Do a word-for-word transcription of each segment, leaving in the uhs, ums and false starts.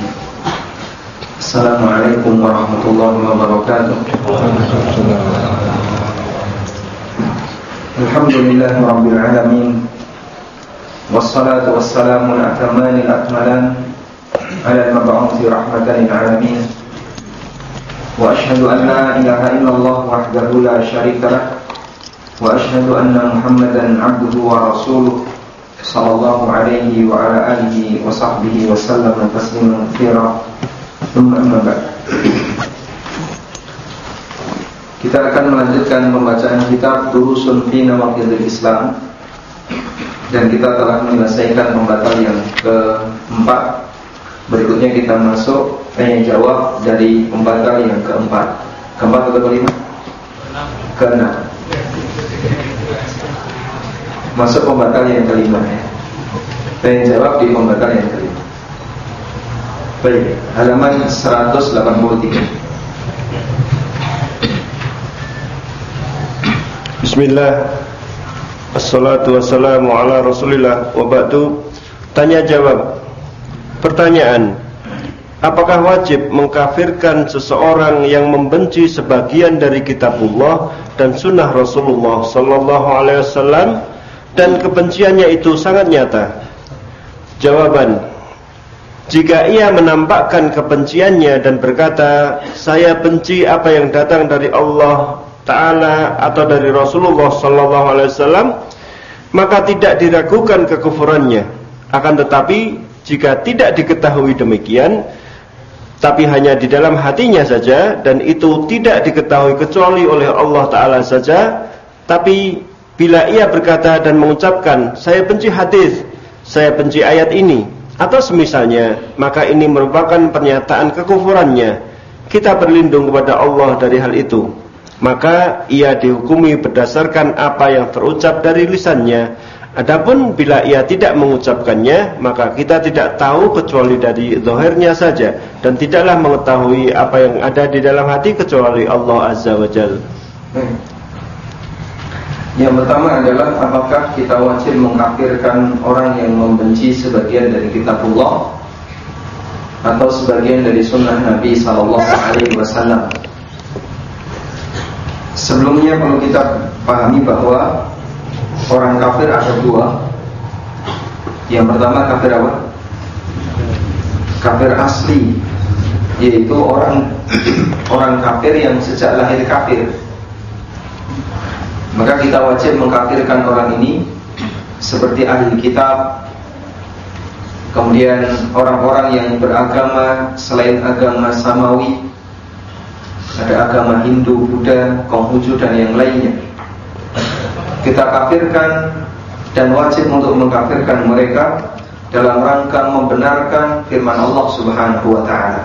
Assalamualaikum warahmatullahi wabarakatuh. Alhamdulillahi rabbil alamin. Wassalatu wassalamu al-atamani al-akmalan ala al-mab'uthi rahmatan lil alamin. Wa ashhadu an la ilaha illallah wahdahu la syarika lah. Wa ashhadu anna Muhammadan abduhu wa rasuluh sallallahu alaihi wa ala alihi wa sahbihi wa sallam tasliman katsira. Amma ba'd. Kita akan melanjutkan pembacaan kitab Durusun fi Nawaqidil Islam, dan kita telah menyelesaikan pembatal yang keempat. Berikutnya kita masuk tanya jawab dari pembatal yang keempat. Keempat atau kelima? Keenam. Masuk pembatal yang kelima ya. Tanya jawab di pembatal yang kelima. Baik, halaman seratus delapan puluh tiga. Bismillah. Assalatu wassalamu ala Rasulillah wa ba'du. Tanya jawab. Pertanyaan: apakah wajib mengkafirkan seseorang yang membenci sebagian dari kitabullah dan sunnah Rasulullah sallallahu alaihi wasallam dan kebenciannya itu sangat nyata? Jawaban: jika ia menampakkan kebenciannya dan berkata, saya benci apa yang datang dari Allah Ta'ala atau dari Rasulullah sallallahu alaihi wasallam, maka tidak diragukan kekufurannya. Akan tetapi jika tidak diketahui demikian, tapi hanya di dalam hatinya saja, dan itu tidak diketahui kecuali oleh Allah Ta'ala saja, tapi bila ia berkata dan mengucapkan, saya benci hadis, saya benci ayat ini, atau semisalnya, maka ini merupakan pernyataan kekufurannya. Kita berlindung kepada Allah dari hal itu. Maka ia dihukumi berdasarkan apa yang terucap dari lisannya. Adapun bila ia tidak mengucapkannya, maka kita tidak tahu kecuali dari zahirnya saja, dan tidaklah mengetahui apa yang ada di dalam hati kecuali Allah Azza wa Jalla. Hmm. Yang pertama adalah apakah kita wajib mengkafirkan orang yang membenci sebagian dari kitabullah atau sebagian dari sunnah Nabi sallallahu alaihi wasallam. Sebelumnya perlu kita pahami bahwa orang kafir ada dua. Yang pertama kafir apa? Kafir asli, yaitu orang orang kafir yang sejak lahir kafir. Maka kita wajib mengkafirkan orang ini seperti ahli kitab, kemudian orang-orang yang beragama selain agama samawi, ada agama Hindu, Buddha, Konghucu dan yang lainnya. Kita kafirkan dan wajib untuk mengkafirkan mereka dalam rangka membenarkan firman Allah Subhanahu wa taala.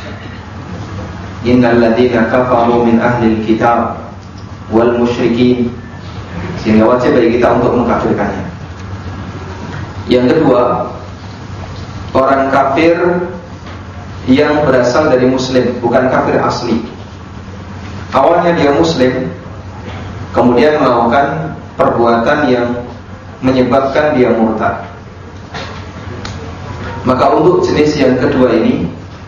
Innal ladzina kafaru min ahlil kitab wal musyrikin. Sehingga wajib bagi kita untuk mengkafirkannya. Yang kedua, orang kafir yang berasal dari muslim, bukan kafir asli. Awalnya dia muslim, kemudian melakukan perbuatan yang menyebabkan dia murtad. Maka untuk jenis yang kedua ini,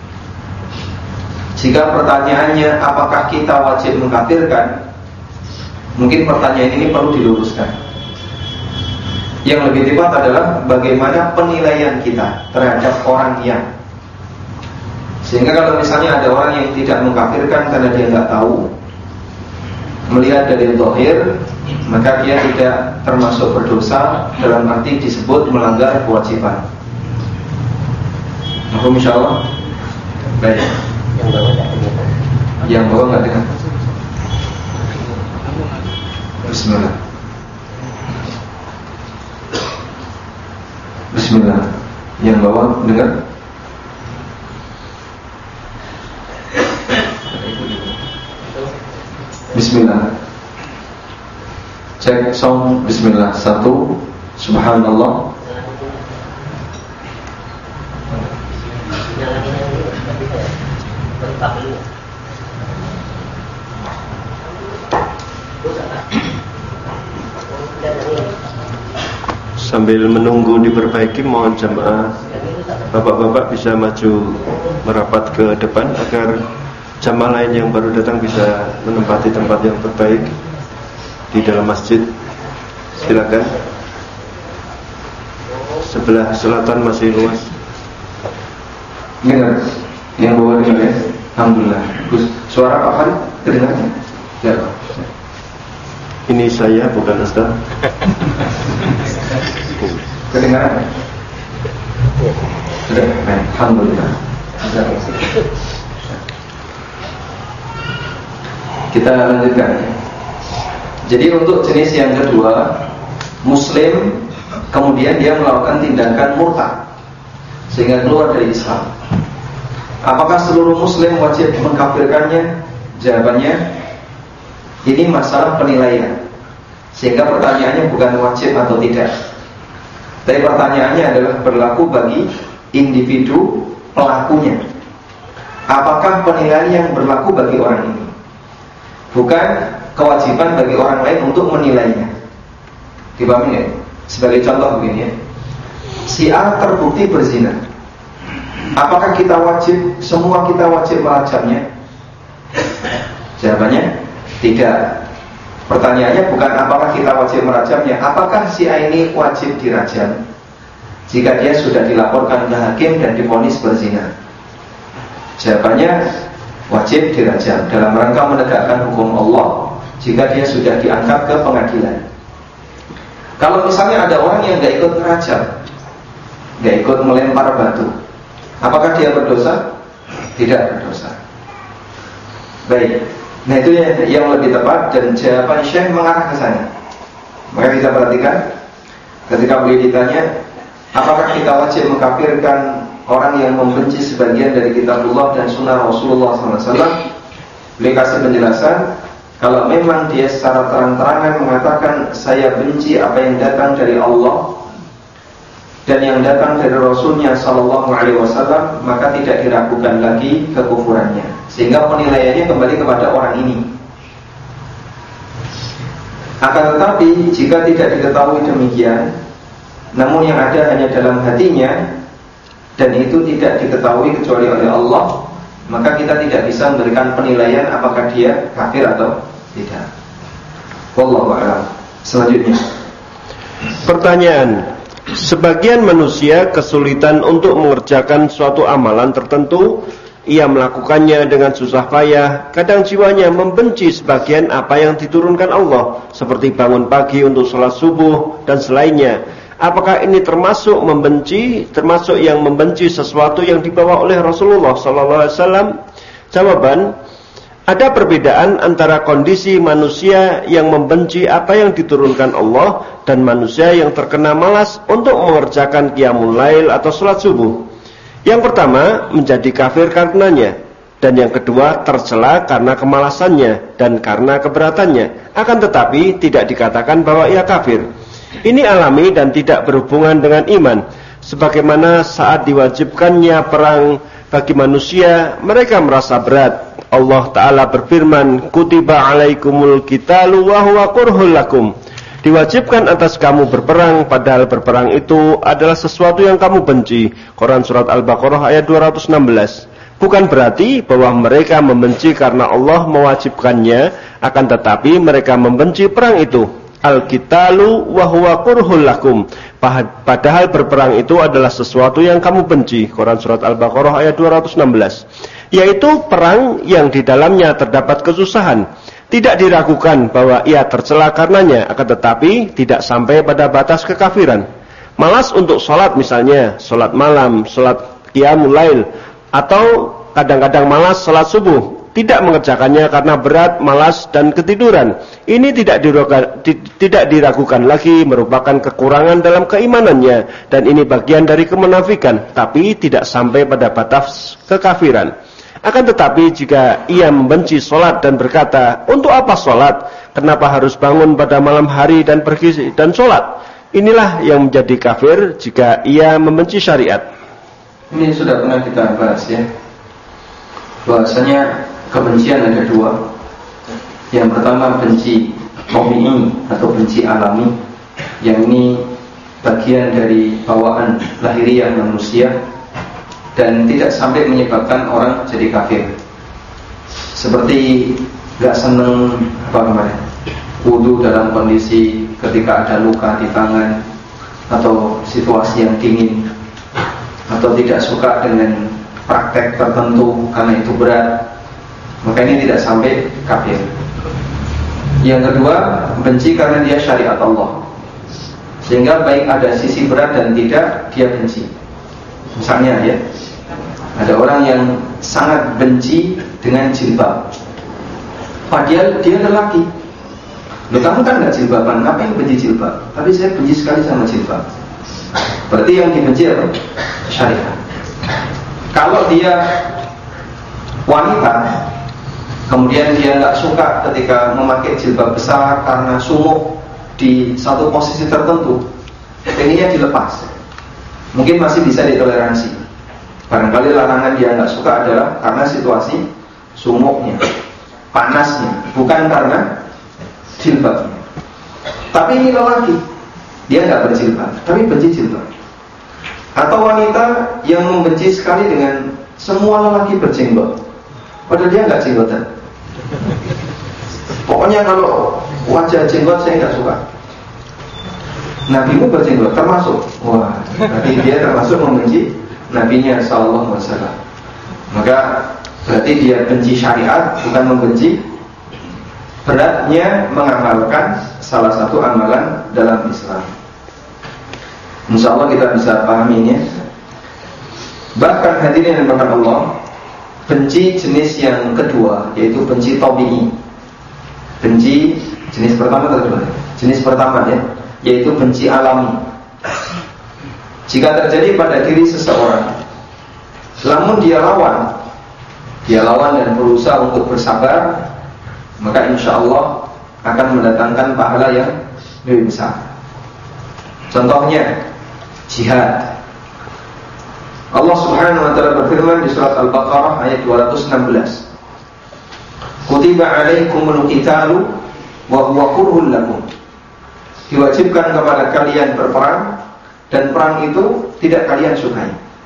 jika pertanyaannya apakah kita wajib mengkafirkan, mungkin pertanyaan ini perlu diluruskan. Yang lebih tepat adalah bagaimana penilaian kita terhadap orang yang. Sehingga kalau misalnya ada orang yang tidak mengkafirkan karena dia nggak tahu, melihat dari zahir, maka dia tidak termasuk berdosa dalam arti disebut melanggar kewajiban. Mohon insyaallah. Baik. Yang bawah nggak dengar. Yang bawah nggak dengar. Bismillah. Bismillah. Yang bawah dengar. Bismillah. Cek sound. Bismillah. Satu. Subhanallah. Sambil menunggu diperbaiki, mohon jamaah bapak-bapak bisa maju merapat ke depan agar jamaah lain yang baru datang bisa menempati tempat yang terbaik di dalam masjid. Silakan. Sebelah selatan masih luas. Dengar, yang bawa dengar ya. Alhamdulillah. Gus, suara Pak Farid terdengar? Ya. Ini saya bukan Ustaz. Kedengaran? Sudah. Alhamdulillah. Kita lanjutkan. Jadi untuk jenis yang kedua, Muslim kemudian dia melakukan tindakan murtad sehingga keluar dari Islam. Apakah seluruh Muslim wajib mengkafirkannya? Jawabannya, ini masalah penilaian. Sehingga pertanyaannya bukan wajib atau tidak, tapi pertanyaannya adalah berlaku bagi individu pelakunya. Apakah penilaian yang berlaku bagi orang ini? Bukan kewajiban bagi orang lain untuk menilainya. Dipahami ya? Sebagai contoh begini ya, si A terbukti berzina. Apakah kita wajib, semua kita wajib merajamnya? Jawabannya tidak. Pertanyaannya bukan apakah kita wajib merajamnya, apakah si A ini wajib dirajam jika dia sudah dilaporkan ke hakim dan divonis berzina? Jawabannya wajib dirajam dalam rangka menegakkan hukum Allah jika dia sudah diangkat ke pengadilan. Kalau misalnya ada orang yang gak ikut merajam, gak ikut melempar batu, apakah dia berdosa? Tidak berdosa. Baik, nah itu yang, yang lebih tepat dan jawaban Syekh mengarah ke sana. Maka kita perhatikan ketika beliau ditanya, apakah kita wajib mengkafirkan orang yang membenci sebagian dari kitabullah dan sunnah Rasulullah shallallahu alaihi wasallam? Beliau kasih penjelasan, kalau memang dia secara terang-terangan mengatakan saya benci apa yang datang dari Allah dan yang datang dari Rasulnya Sallallahu Alaihi Wasallam, maka tidak diragukan lagi kekufurannya. Sehingga penilaiannya kembali kepada orang ini. Akan tetapi jika tidak diketahui demikian, namun yang ada hanya dalam hatinya dan itu tidak diketahui kecuali oleh Allah, maka kita tidak bisa memberikan penilaian apakah dia kafir atau tidak. Wallahu a'lam. Selanjutnya, pertanyaan: sebagian manusia kesulitan untuk mengerjakan suatu amalan tertentu. Ia melakukannya dengan susah payah. Kadang jiwanya membenci sebagian apa yang diturunkan Allah, seperti bangun pagi untuk sholat subuh dan selainnya. Apakah ini termasuk membenci, termasuk yang membenci sesuatu yang dibawa oleh Rasulullah sallallahu alaihi wasallam? Jawaban: ada perbedaan antara kondisi manusia yang membenci apa yang diturunkan Allah dan manusia yang terkena malas untuk mengerjakan qiyamul lail atau sholat subuh. Yang pertama menjadi kafir karenanya, dan yang kedua tercela karena kemalasannya dan karena keberatannya. Akan tetapi tidak dikatakan bahwa ia kafir. Ini alami dan tidak berhubungan dengan iman. Sebagaimana saat diwajibkannya perang bagi manusia, mereka merasa berat. Allah Ta'ala berfirman, kutiba alaikumul qitalu wa huwa kurhul lakum. Diwajibkan atas kamu berperang, padahal berperang itu adalah sesuatu yang kamu benci. Quran Surat Al-Baqarah ayat dua ratus enam belas. Bukan berarti bahwa mereka membenci karena Allah mewajibkannya, akan tetapi mereka membenci perang itu. Al-qitalu wa huwa kurhul lakum. Padahal berperang itu adalah sesuatu yang kamu benci. Quran Surat Al-Baqarah ayat dua ratus enam belas. Yaitu perang yang di dalamnya terdapat kesusahan. Tidak diragukan bahwa ia tercela karenanya, akan tetapi tidak sampai pada batas kekafiran. Malas untuk sholat misalnya, sholat malam, sholat qiyamul lail, atau kadang-kadang malas sholat subuh, tidak mengerjakannya karena berat, malas, dan ketiduran. Ini tidak diragukan, tidak diragukan lagi merupakan kekurangan dalam keimanannya, dan ini bagian dari kemunafikan, tapi tidak sampai pada batas kekafiran. Akan tetapi jika ia membenci sholat dan berkata, untuk apa sholat? Kenapa harus bangun pada malam hari dan pergi dan sholat? Inilah yang menjadi kafir jika ia membenci syariat. Ini sudah pernah kita bahas ya, bahwasanya kebencian ada dua. Yang pertama benci tabi'i atau benci alami, yang ini bagian dari bawaan lahiriah manusia. dan tidak sampai menyebabkan orang jadi kafir. Seperti gak seneng apa kemarin wudu dalam kondisi ketika ada luka di tangan atau situasi yang dingin, atau tidak suka dengan praktek tertentu karena itu berat, maka ini tidak sampai kafir. Yang kedua, benci karena dia syariat Allah, sehingga baik ada sisi berat dan tidak, dia benci. Misalnya ya, ada orang yang sangat benci dengan jilbab, padahal dia lelaki. Loh, kamu kan gak jilbaban, ngapain benci jilbab? Tapi saya benci sekali sama jilbab. Berarti yang dibenci apa? Syariat. Kalau dia wanita, kemudian dia gak suka ketika memakai jilbab besar karena sumuk di satu posisi tertentu, pengennya dilepas, mungkin masih bisa ditoleransi. Barangkali larangan dia gak suka adalah karena situasi sumuknya, panasnya, bukan karena jilbabnya. Tapi ini lelaki, dia nggak berjilbab, tapi benci jilbab. Atau wanita yang membenci sekali dengan semua lelaki berjenggot, padahal dia nggak jenggotan. Pokoknya kalau wajah jenggot saya nggak suka. Nabimu berjenggot termasuk, wah, berarti dia termasuk membenci nabinya sallallahu alaihi wasallam. Maka berarti dia benci syariat, bukan membenci beratnya mengamalkan salah satu amalan dalam Islam. Insya Allah kita bisa pahaminya. Bahkan hadirin yang dirahmati Allah, benci jenis yang kedua, yaitu benci tabi'i. Benci jenis pertama atau kedua? Jenis pertama ya, yaitu benci alami. Jika terjadi pada diri seseorang, namun dia lawan, dia lawan dan berusaha untuk bersabar, maka insya Allah akan mendatangkan pahala yang lebih besar. Contohnya jihad. Allah Subhanahu wa taala berfirman di surat Al-Baqarah ayat dua ratus enam belas. Kutiba alaikumul qitalu wa huwa kurhun lakum. Diwajibkan kepada kalian berperang, dan perang itu tidak kalian sukai.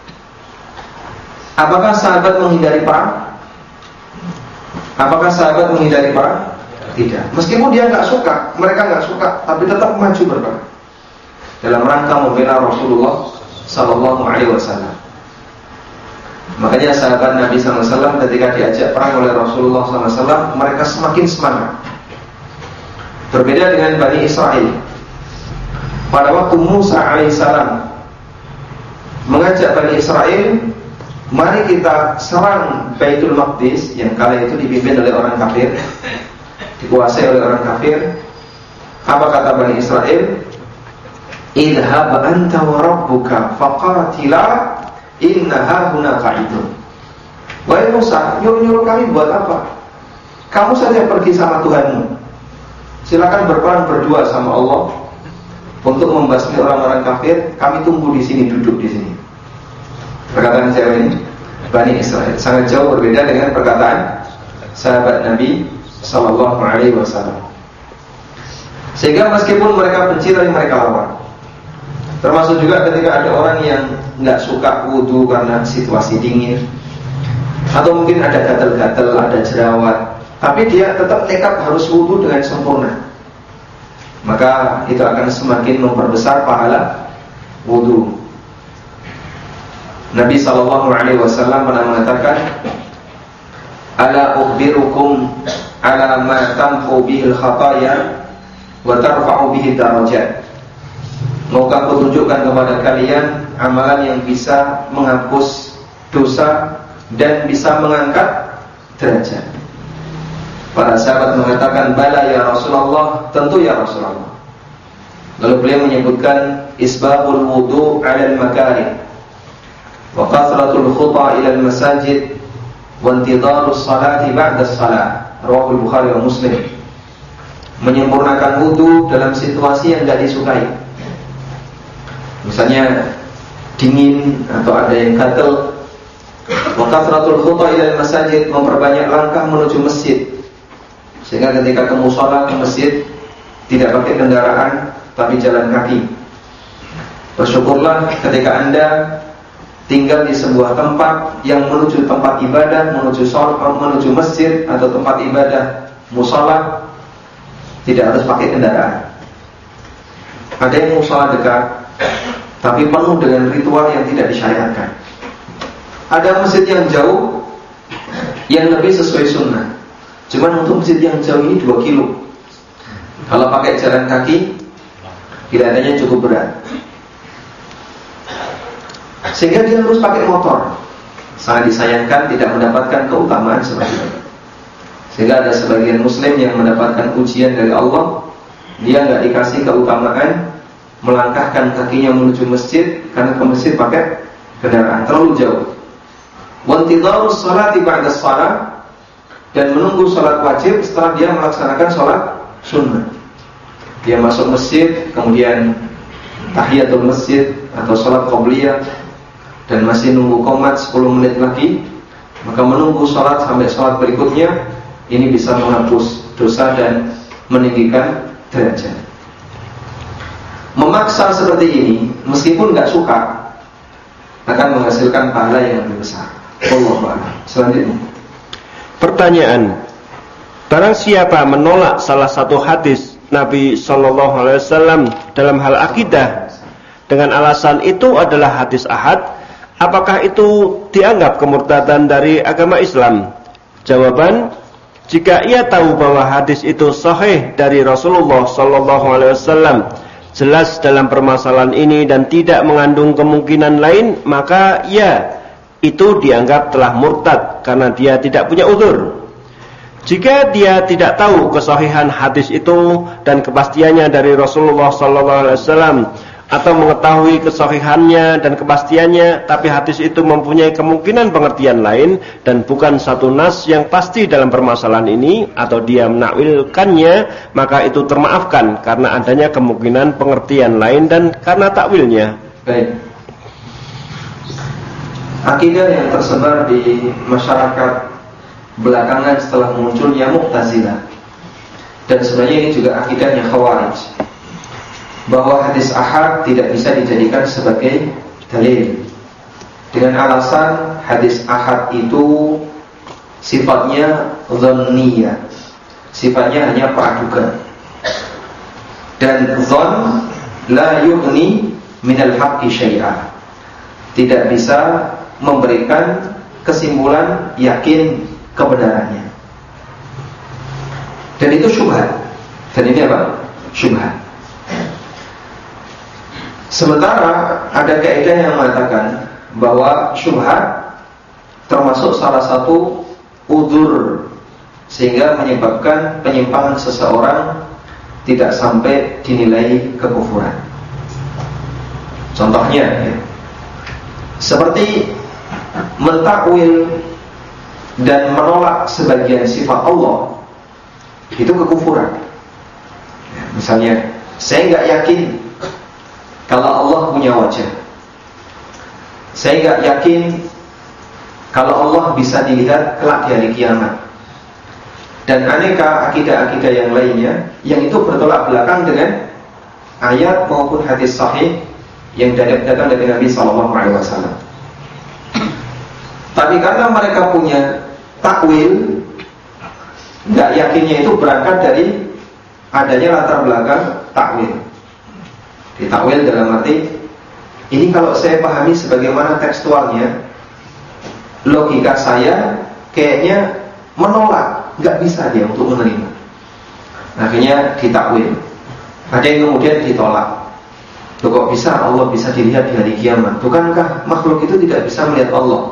Apakah sahabat menghindari perang? Apakah sahabat menghindari perang? Tidak. Meskipun dia nggak suka, mereka nggak suka, tapi tetap maju berperang dalam rangka membela Rasulullah Sallallahu Alaihi Wasallam. Makanya sahabat Nabi Sallallahu Alaihi Wasallam ketika diajak perang oleh Rasulullah Sallallahu Alaihi Wasallam, mereka semakin semangat. Berbeda dengan Bani Israel. Pada waktu Musa Alaihissalam mengajak Bani Israel, mari kita serang Baitul Maqdis yang kala itu dipimpin oleh orang kafir, dikuasai oleh orang kafir. Apa kata Bani Israel? Idhab anta wa rabbuka faqatila inna hahuna qa'idun. Wahai Musa, nyuruh-nyuruh kami buat apa? Kamu saja pergi sama Tuhanmu, silakan berperang berdua sama Allah untuk membasmi orang-orang kafir. Kami tunggu di sini, duduk di sini. Perkataan siapa ini? Bani Israel. Sangat jauh berbeda dengan perkataan sahabat Nabi Sallallahu Alaihi Wasallam. Sehingga meskipun mereka benci, tapi mereka lawan. Termasuk juga ketika ada orang yang nggak suka wudu karena situasi dingin, atau mungkin ada gatal-gatal, ada jerawat, tapi dia tetap nekat harus wudu dengan sempurna, maka itu akan semakin memperbesar pahala wudu. Nabi Sallallahu Alaihi Wasallam pernah mengatakan, "Ala ukhbirukum ala ma tamhu bihil khataya wa tarfa'u bihi darajat." Maukah aku tunjukkan kepada kalian amalan yang bisa menghapus dosa dan bisa mengangkat derajat? Para sahabat mengatakan, "Bala ya Rasulullah," tentu ya Rasulullah. Lalu beliau menyebutkan isbabul wudu 'ala al-makarih wa kasratul khuta ila al-masajid wa intidharus salati ba'da as-salah. Rawahu Bukhari wa Muslim. Menyempurnakan wudu dalam situasi yang tidak disukai. Misalnya dingin atau ada yang gatal. Wa kasratul khuta ila al-masajid, memperbanyak langkah menuju masjid, sehingga ketika ke mushola, ke masjid, tidak pakai kendaraan tapi jalan kaki. Bersyukurlah ketika Anda tinggal di sebuah tempat yang menuju tempat ibadah, menuju sholat, menuju masjid atau tempat ibadah, musola, tidak harus pakai kendaraan. Ada yang musola dekat, tapi penuh dengan ritual yang tidak disyariatkan. Ada masjid yang jauh, yang lebih sesuai sunnah. Cuman untuk masjid yang jauh ini dua kilo. Kalau pakai jalan kaki, kelihatannya cukup berat. Sehingga dia harus pakai motor. Sangat disayangkan tidak mendapatkan keutamaan seperti itu. Sehingga ada sebagian muslim yang mendapatkan ujian dari Allah, dia nggak dikasih keutamaan melangkahkan kakinya menuju masjid karena ke masjid pakai kendaraan terlalu jauh. Wantidharus sholati ba'da shalah, dan menunggu sholat wajib setelah dia melaksanakan sholat sunnah. Dia masuk masjid, kemudian tahiyatul masjid atau sholat qobliyah, dan masih nunggu qomat sepuluh menit lagi, maka menunggu sholat sampai sholat berikutnya. Ini bisa menghapus dosa dan meninggikan derajat. Memaksa seperti ini, meskipun gak suka, akan menghasilkan pahala yang lebih besar. Wallahu a'lam. Selanjutnya, pertanyaan: barang siapa menolak salah satu hadis Nabi Shallallahu Alaihi Wasallam dalam hal akidah dengan alasan itu adalah hadis ahad, apakah itu dianggap kemurtadan dari agama Islam? Jawaban: jika ia tahu bahwa hadis itu sahih dari Rasulullah Shallallahu Alaihi Wasallam, jelas dalam permasalahan ini dan tidak mengandung kemungkinan lain, maka ya, itu dianggap telah murtad karena dia tidak punya uzur. Jika dia tidak tahu kesahihan hadis itu dan kepastiannya dari Rasulullah sallallahu alaihi wasallam, atau mengetahui kesahihannya dan kepastiannya, tapi hadis itu mempunyai kemungkinan pengertian lain dan bukan satu nas yang pasti dalam permasalahan ini, atau dia menakwilkannya, maka itu termaafkan karena adanya kemungkinan pengertian lain dan karena takwilnya. Baik. Akidah yang tersebar di masyarakat belakangan setelah munculnya Mu'tazilah, dan sebenarnya ini juga akidahnya Khawarij, bahwa hadis ahad tidak bisa dijadikan sebagai dalil, dengan alasan hadis ahad itu sifatnya dhanniyah, sifatnya hanya praduga, dan dhann la yughni minal haqqi syai'an, tidak bisa memberikan kesimpulan yakin kebenarannya. Dan itu syubhat. Dan ini apa? Syubhat. Sementara ada kaidah yang mengatakan bahwa syubhat termasuk salah satu udzur sehingga menyebabkan penyimpangan seseorang tidak sampai dinilai kekufuran. Contohnya ya, seperti mentakwil dan menolak sebagian sifat Allah, itu kekufuran. Ya, misalnya, saya nggak yakin kalau Allah punya wajah. Saya nggak yakin kalau Allah bisa dilihat kelak di hari kiamat. Dan aneka akidah-akidah yang lainnya yang itu bertolak belakang dengan ayat maupun hadis sahih yang datang dari Nabi Sallallahu Alaihi Wasallam. Tapi karena mereka punya takwil, nggak yakinnya itu berangkat dari adanya latar belakang takwil. Ditakwil dalam arti ini kalau saya pahami sebagaimana tekstualnya, logika saya kayaknya menolak, nggak bisa dia untuk menerima. Akhirnya ditakwil. Ada yang kemudian ditolak. Loh, kok bisa Allah bisa dilihat di hari kiamat? Bukankah makhluk itu tidak bisa melihat Allah?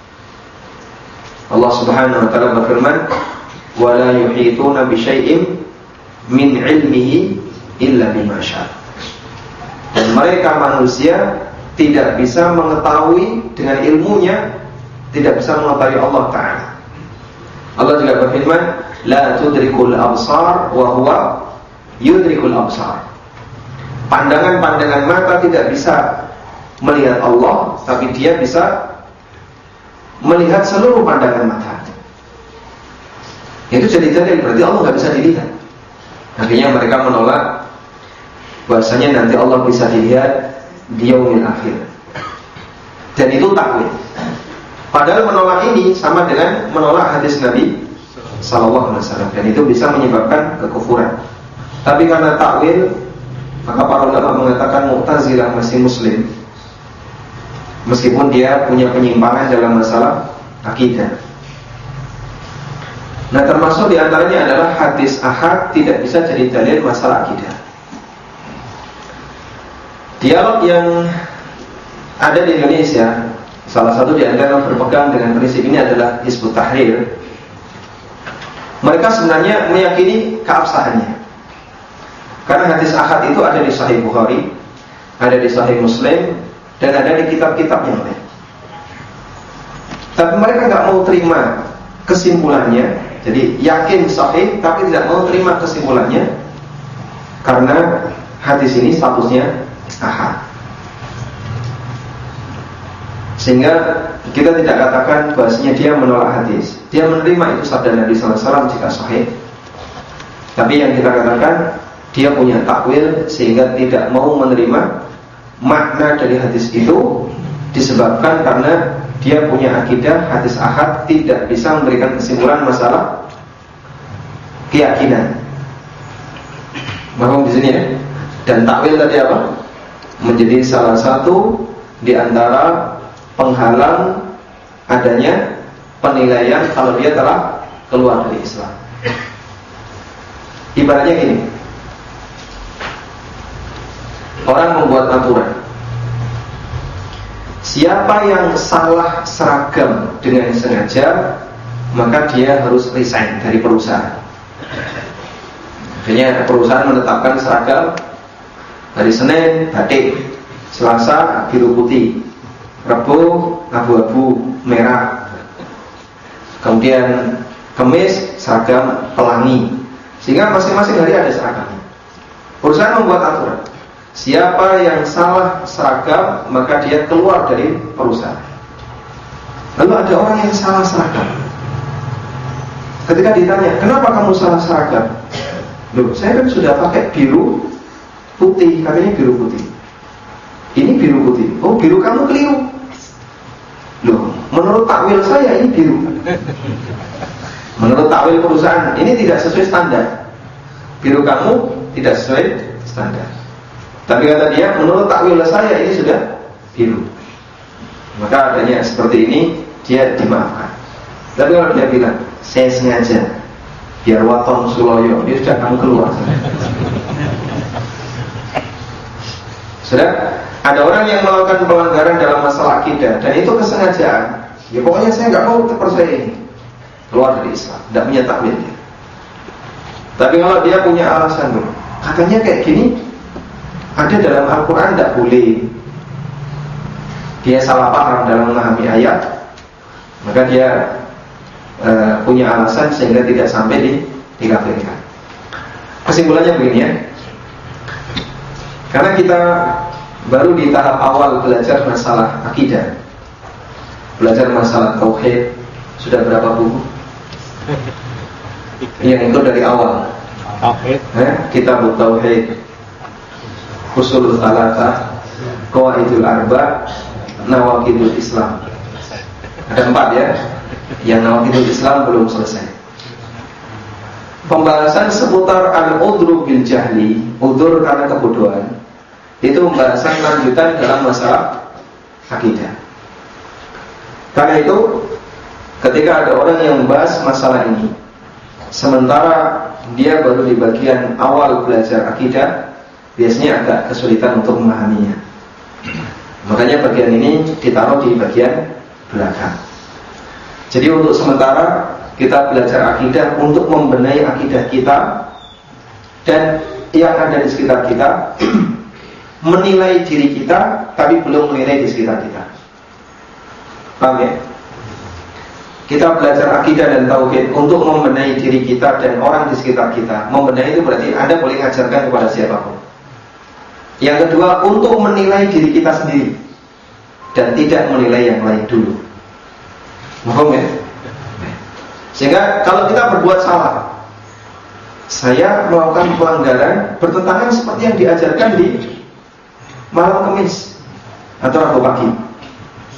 Allah Subhanahu wa taala berfirman, "Wa la yuhituna bi syai'in min 'ilmihi illa bima syaa." Dan mereka manusia tidak bisa mengetahui dengan ilmunya, tidak bisa mengetahui Allah Ta'ala. Allah juga berfirman, "La tudrikul absar wa huwa yudrikul absar." Pandangan-pandangan mata tidak bisa melihat Allah, tapi dia bisa melihat seluruh pandangan mata. Itu jadi dalil, berarti Allah nggak bisa dilihat. Akhirnya mereka menolak bahwasanya nanti Allah bisa dilihat di yaumil akhir. Dan itu takwil. Padahal menolak ini sama dengan menolak hadis Nabi sallallahu alaihi wasallam, dan itu bisa menyebabkan kekufuran. Tapi karena takwil, maka para ulama mengatakan Mu'tazilah masih muslim, meskipun dia punya penyimpangan dalam masalah akidah. Nah, termasuk diantaranya adalah hadis ahad tidak bisa jadi dalil masalah akidah. Dialog yang ada di Indonesia, salah satu di antara yang berpegang dengan prinsip ini adalah Hizbut Tahrir. Mereka sebenarnya meyakini keabsahannya, karena hadis ahad itu ada di Sahih Bukhari, ada di Sahih Muslim, dan ada di kitab-kitab yang lain. Tapi mereka nggak mau terima kesimpulannya. Jadi yakin sahih, tapi tidak mau terima kesimpulannya, karena hadis ini statusnya ahad. Sehingga kita tidak katakan bahasanya dia menolak hadis. Dia menerima itu sabda Nabi sallallahu alaihi wasallam jika sahih. Tapi yang kita katakan, dia punya takwil sehingga tidak mau menerima makna dari hadis itu, disebabkan karena dia punya akidah hadis ahad tidak bisa memberikan kesimpulan masalah keyakinan. Mahum di sini ya. Dan takwil tadi apa? Menjadi salah satu di antara penghalang adanya penilaian kalau dia telah keluar dari Islam. Ibaratnya gini, orang membuat aturan, siapa yang salah seragam dengan sengaja, maka dia harus resign dari perusahaan. Akhirnya perusahaan menetapkan seragam hari Senin batik, Selasa biru putih, Rabu abu-abu merah, kemudian Kamis seragam pelangi, sehingga masing-masing hari ada seragamnya. Perusahaan membuat aturan, siapa yang salah seragam maka dia keluar dari perusahaan. Lalu ada orang yang salah seragam. Ketika ditanya, kenapa kamu salah seragam? Loh, saya kan sudah pakai biru putih, katanya biru putih. Ini biru putih. Oh, biru kamu keliru. Loh, menurut takwil saya ini biru. Menurut takwil perusahaan ini tidak sesuai standar. Biru kamu tidak sesuai standar. Tapi kata dia, menurut takwil saya ini sudah biru. Maka adanya seperti ini, dia dimaafkan. Tapi kalau dia bilang, saya sengaja biar waton suloyo, dia sudah kamu keluar. Sudah, ada orang yang melakukan pelanggaran dalam masalah akidah, dan itu kesengajaan. Ya pokoknya saya nggak mau terpercaya ini, keluar dari Islam, tidak punya takwil. Tapi kalau dia punya alasan, bro, katanya kayak gini, ada dalam Al-Quran tidak boleh. Dia salah paham dalam memahami ayat, maka dia uh, punya alasan sehingga tidak sampai di dikafirkan. Kesimpulannya begini ya. Karena kita baru di tahap awal belajar masalah akidah, belajar masalah tauhid, sudah berapa buku? Yang itu dari awal. Eh, Kitab Tauhid, Ushul Tsalatsa, Qawaidul Arba', Nawaqidul Islam. Ada empat ya. Yang Nawaqidul Islam belum selesai. Pembahasan seputar al-udhru bil jahli, udhur karena kebodohan, itu pembahasan lanjutan dalam masalah akidah. Karena itu, ketika ada orang yang membahas masalah ini, sementara dia baru di bagian awal belajar akidah, biasanya agak kesulitan untuk memahaminya. Makanya bagian ini ditaruh di bagian belakang. Jadi untuk sementara kita belajar akidah untuk membenahi akidah kita dan yang ada di sekitar kita, menilai diri kita tapi belum menilai di sekitar kita. Paham ya? Kita belajar akidah dan tauhid untuk membenahi diri kita dan orang di sekitar kita. Membenahi itu berarti Anda boleh mengajarkan kepada siapapun. Yang kedua, untuk menilai diri kita sendiri dan tidak menilai yang lain dulu. Paham ya? Sehingga kalau kita berbuat salah, saya melakukan pelanggaran bertentangan seperti yang diajarkan di malam Kamis atau Rabu pagi.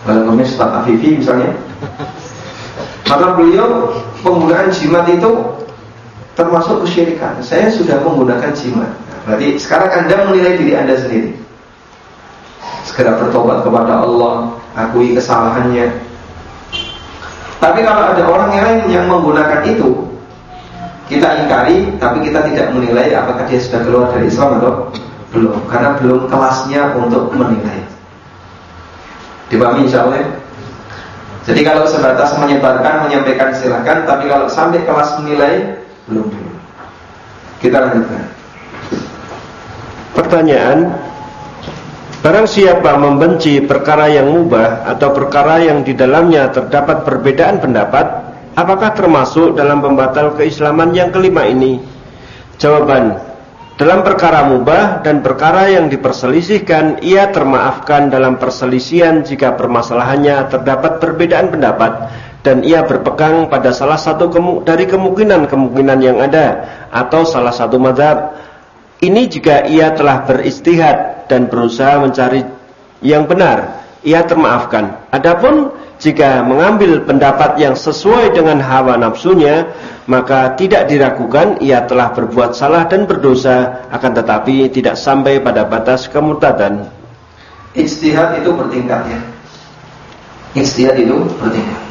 balangnya Ustaz Afifi misalnya. Maka beliau penggunaan jimat itu termasuk kesyirikan. Saya sudah menggunakan jimat. Berarti sekarang Anda menilai diri Anda sendiri. Segera bertobat kepada Allah, akui kesalahannya. Tapi kalau ada orang yang lain yang menggunakan itu, kita ingkari, tapi kita tidak menilai apakah dia sudah keluar dari Islam atau belum, karena belum kelasnya untuk menilai. Dipahami insyaallah? Jadi kalau sebatas menyebarkan, menyampaikan silakan, tapi kalau sampai kelas menilai, belum dulu. Kita lanjutkan. Pertanyaan: barang siapa membenci perkara yang mubah atau perkara yang di dalamnya terdapat perbedaan pendapat, apakah termasuk dalam pembatal keislaman yang kelima ini? Jawaban: dalam perkara mubah dan perkara yang diperselisihkan, ia termaafkan dalam perselisihan jika permasalahannya terdapat perbedaan pendapat dan ia berpegang pada salah satu kemu- dari kemungkinan-kemungkinan yang ada atau salah satu mazhab. Ini jika ia telah beristihad dan berusaha mencari yang benar, ia termaafkan. Adapun jika mengambil pendapat yang sesuai dengan hawa nafsunya, maka tidak diragukan ia telah berbuat salah dan berdosa, akan tetapi tidak sampai pada batas kemurtadan. Ijtihad itu bertingkat ya. Ijtihad itu bertingkat.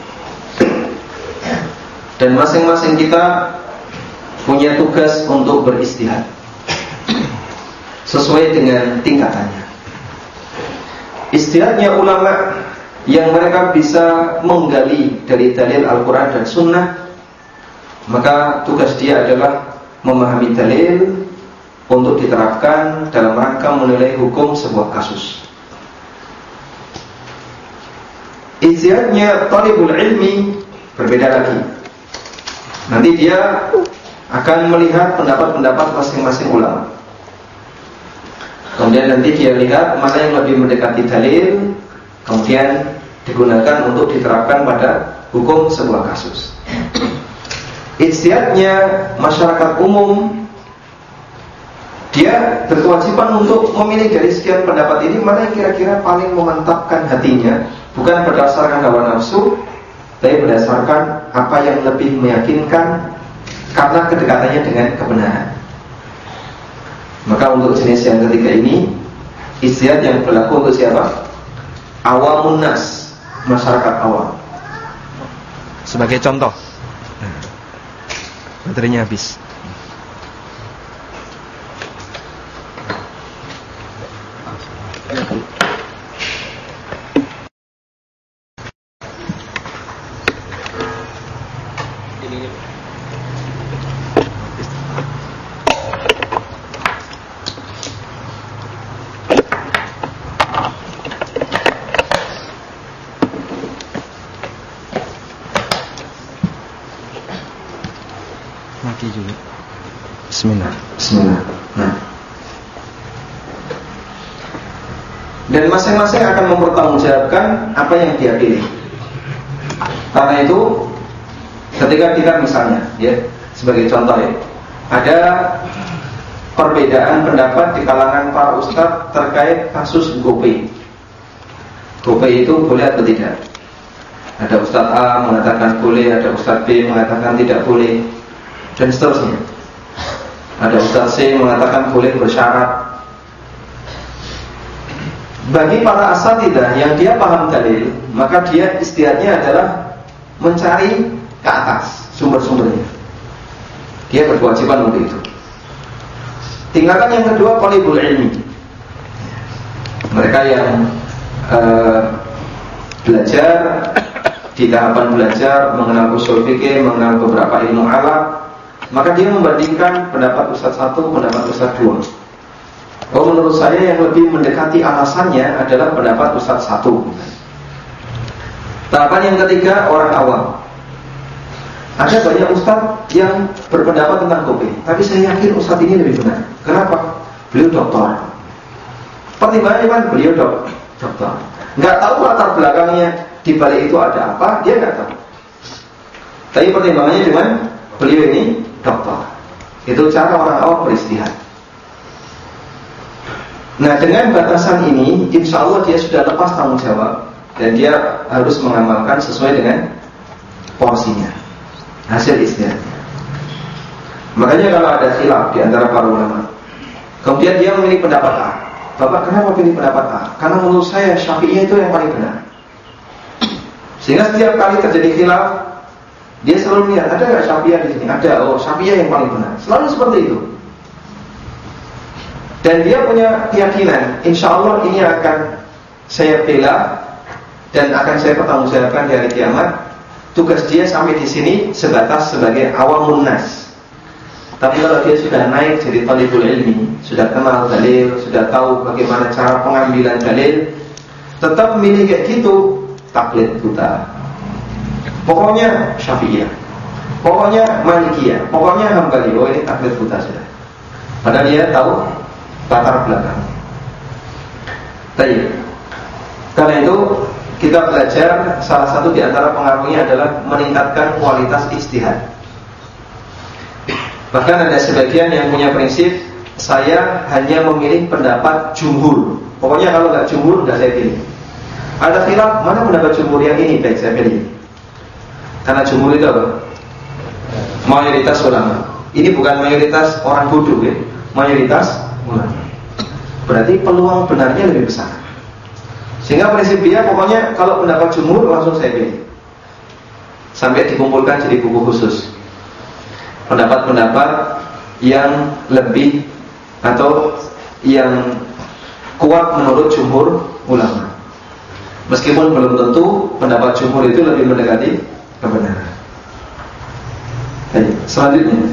Dan masing-masing kita punya tugas untuk beristihad sesuai dengan tingkatannya. Istihadnya ulama yang mereka bisa menggali dari dalil Al-Quran dan Sunnah, maka tugas dia adalah memahami dalil untuk diterapkan dalam rangka menilai hukum sebuah kasus. Ijtihadnya talibul ilmi berbeda lagi. Nanti dia akan melihat pendapat-pendapat masing-masing ulama. Kemudian nanti dia lihat mana yang lebih mendekati dalil, kemudian digunakan untuk diterapkan pada hukum sebuah kasus. Ijtihadnya masyarakat umum, dia berkewajiban untuk memilih dari sekian pendapat ini mana yang kira-kira paling memantapkan hatinya, bukan berdasarkan hawa nafsu, tapi berdasarkan apa yang lebih meyakinkan karena kedekatannya dengan kebenaran. Maka untuk jenis yang ketiga ini, ijtihad yang berlaku untuk siapa? Awamun nas, masyarakat awam. Sebagai contoh, baterainya habis. Mati juga. Bismillah. Bismillah. Nah. Dan masing-masing akan mempertanggungjawabkan apa yang dia pilih. Karena itu, ketika kita misalnya, ya, sebagai contoh ya, ada perbedaan pendapat di kalangan para ustadz terkait kasus GoPay. GoPay itu boleh atau tidak? Ada ustadz A mengatakan boleh, ada ustadz B mengatakan tidak boleh, dan seterusnya. Ada ustadz C mengatakan boleh bersyarat. Bagi para asatidzah yang dia paham dalil, maka dia ijtihadnya adalah mencari ke atas sumber-sumbernya. Dia berkewajiban untuk itu. Tingkatan yang kedua, talibul ilmi. Mereka yang uh, belajar di tahapan belajar mengenal usul fikih, mengenal beberapa ilmu alam, maka dia membandingkan pendapat ustadz satu, pendapat ustadz dua. Oh, menurut saya yang lebih mendekati alasannya adalah pendapat ustadz satu. Tahapan yang ketiga, orang awam. Ada banyak ustadz yang berpendapat tentang kopi, tapi saya yakin ustadz ini lebih benar. Kenapa? Beliau doktor. Pertimbangannya kan beliau dok, doktor. Nggak tahu latar belakangnya di balik itu ada apa, dia nggak tahu. Tapi pertimbangannya cuma beliau ini doktor. Itu cara orang awam beristihad. Nah, dengan batasan ini, insya Allah dia sudah lepas tanggung jawab. dan dia harus mengamalkan sesuai dengan porsinya, hasil istihadnya. Makanya kalau ada khilaf di antara para ulama, kemudian dia memilih pendapat A, Bapak kenapa pilih pendapat A? Karena menurut saya Syafi'iyah itu yang paling benar. Sehingga setiap kali terjadi khilaf, dia selalu lihat ada nggak Syafi'iyah di sini? Ada. Oh, Syafi'iyah yang paling benar. Selalu seperti itu. Dan dia punya keyakinan, insya Allah ini akan saya bela dan akan saya pertanggungjawabkan di hari kiamat. Tugas dia sampai di sini sebatas sebagai awamun nas. Tapi kalau dia sudah naik jadi talibul ilmi, sudah kenal dalil, sudah tahu bagaimana cara pengambilan dalil, tetap milih kayak gitu, taklid buta. Pokoknya Syafi'iyah, pokoknya Malikiyah, pokoknya Hambali. Oh ini taklid buta sudah. Padahal dia tahu latar belakang. Baik. Karena itu kita belajar salah satu di antara pengaruhnya adalah meningkatkan kualitas ijtihad. Bahkan ada sebagian yang punya prinsip, saya hanya memilih pendapat jumhur. Pokoknya kalau nggak jumhur nggak saya pilih. Ada khilaf, mana pendapat jumhur yang ini baik saya pilih. Karena jumhur itu apa? Mayoritas ulama. Ini bukan mayoritas orang bodoh ya, mayoritas ulama. Berarti peluang benarnya lebih besar. Sehingga prinsip dia pokoknya kalau pendapat jumhur langsung saya pilih. Sampai dikumpulkan jadi buku khusus. Pendapat-pendapat yang lebih atau yang kuat menurut jumhur ulama. Meskipun belum tentu pendapat jumhur itu lebih mendekati kebenaran. Baik, selanjutnya.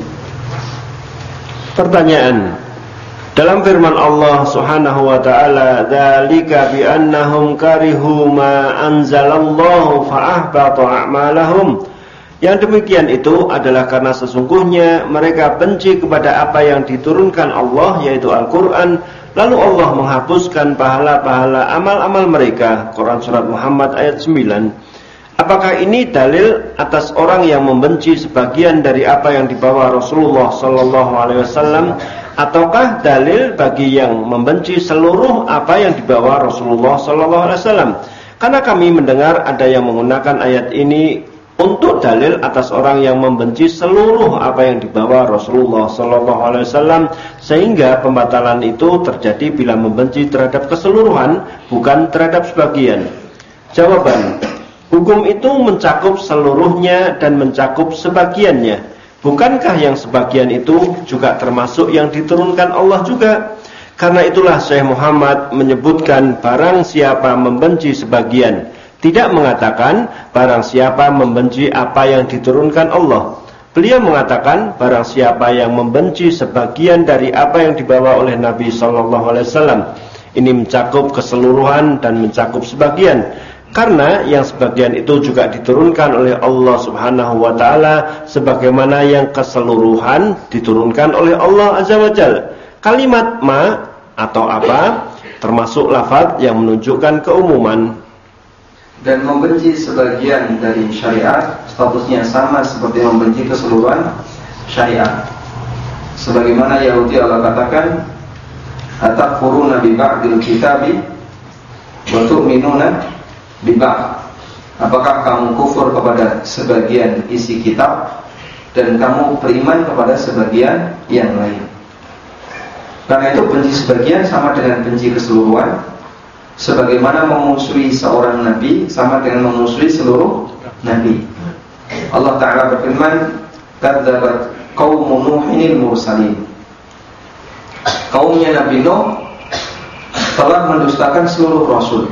Pertanyaan. Dalam firman Allah Subhanahu wa taala, "Dzalika bi annahum karihu ma anzalallahu fa ahbata a'malahum." Yang demikian itu adalah karena sesungguhnya mereka benci kepada apa yang diturunkan Allah, yaitu Al-Quran, lalu Allah menghapuskan pahala-pahala amal-amal mereka. Quran Surat Muhammad ayat sembilan. Apakah ini dalil atas orang yang membenci sebagian dari apa yang dibawa Rasulullah Sallallahu Alaihi Wasallam, ataukah dalil bagi yang membenci seluruh apa yang dibawa Rasulullah Sallallahu Alaihi Wasallam? Karena kami mendengar ada yang menggunakan ayat ini untuk dalil atas orang yang membenci seluruh apa yang dibawa Rasulullah Sallallahu Alaihi Wasallam, sehingga pembatalan itu terjadi bila membenci terhadap keseluruhan, bukan terhadap sebagian. Jawaban: hukum itu mencakup seluruhnya dan mencakup sebagiannya. Bukankah yang sebagian itu juga termasuk yang diturunkan Allah juga? Karena itulah Syekh Muhammad menyebutkan barang siapa membenci sebagian, tidak mengatakan barang siapa membenci apa yang diturunkan Allah. Beliau mengatakan barang siapa yang membenci sebagian dari apa yang dibawa oleh Nabi Sallallahu Alaihi Wasallam. Ini mencakup keseluruhan dan mencakup sebagian. Karena yang sebagian itu juga diturunkan oleh Allah Subhanahu wa taala, sebagaimana yang keseluruhan diturunkan oleh Allah Azza wa Jalla. Kalimat ma atau apa termasuk lafaz yang menunjukkan keumuman. Dan membenci sebagian dari syariat statusnya sama seperti membenci keseluruhan syariat. Sebagaimana Yahudi Allah katakan, "Atakfuruna bi ba'dil kitabi wa tu'minuna bibah." Apakah kamu kufur kepada sebagian isi kitab dan kamu beriman kepada sebagian yang lain? Karena itu benci sebagian sama dengan benci keseluruhan. Sebagaimana memusuhi seorang nabi sama dengan memusuhi seluruh nabi. Allah Ta'ala berfirman, "Kadzabat qaumu Nuhin mursalin." Kaumnya Nabi Nuh telah mendustakan seluruh rasul.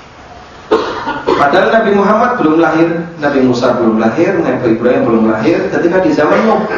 Padahal Nabi Muhammad belum lahir, Nabi Musa belum lahir, Nabi Ibrahim belum lahir ketika di zaman Nuh.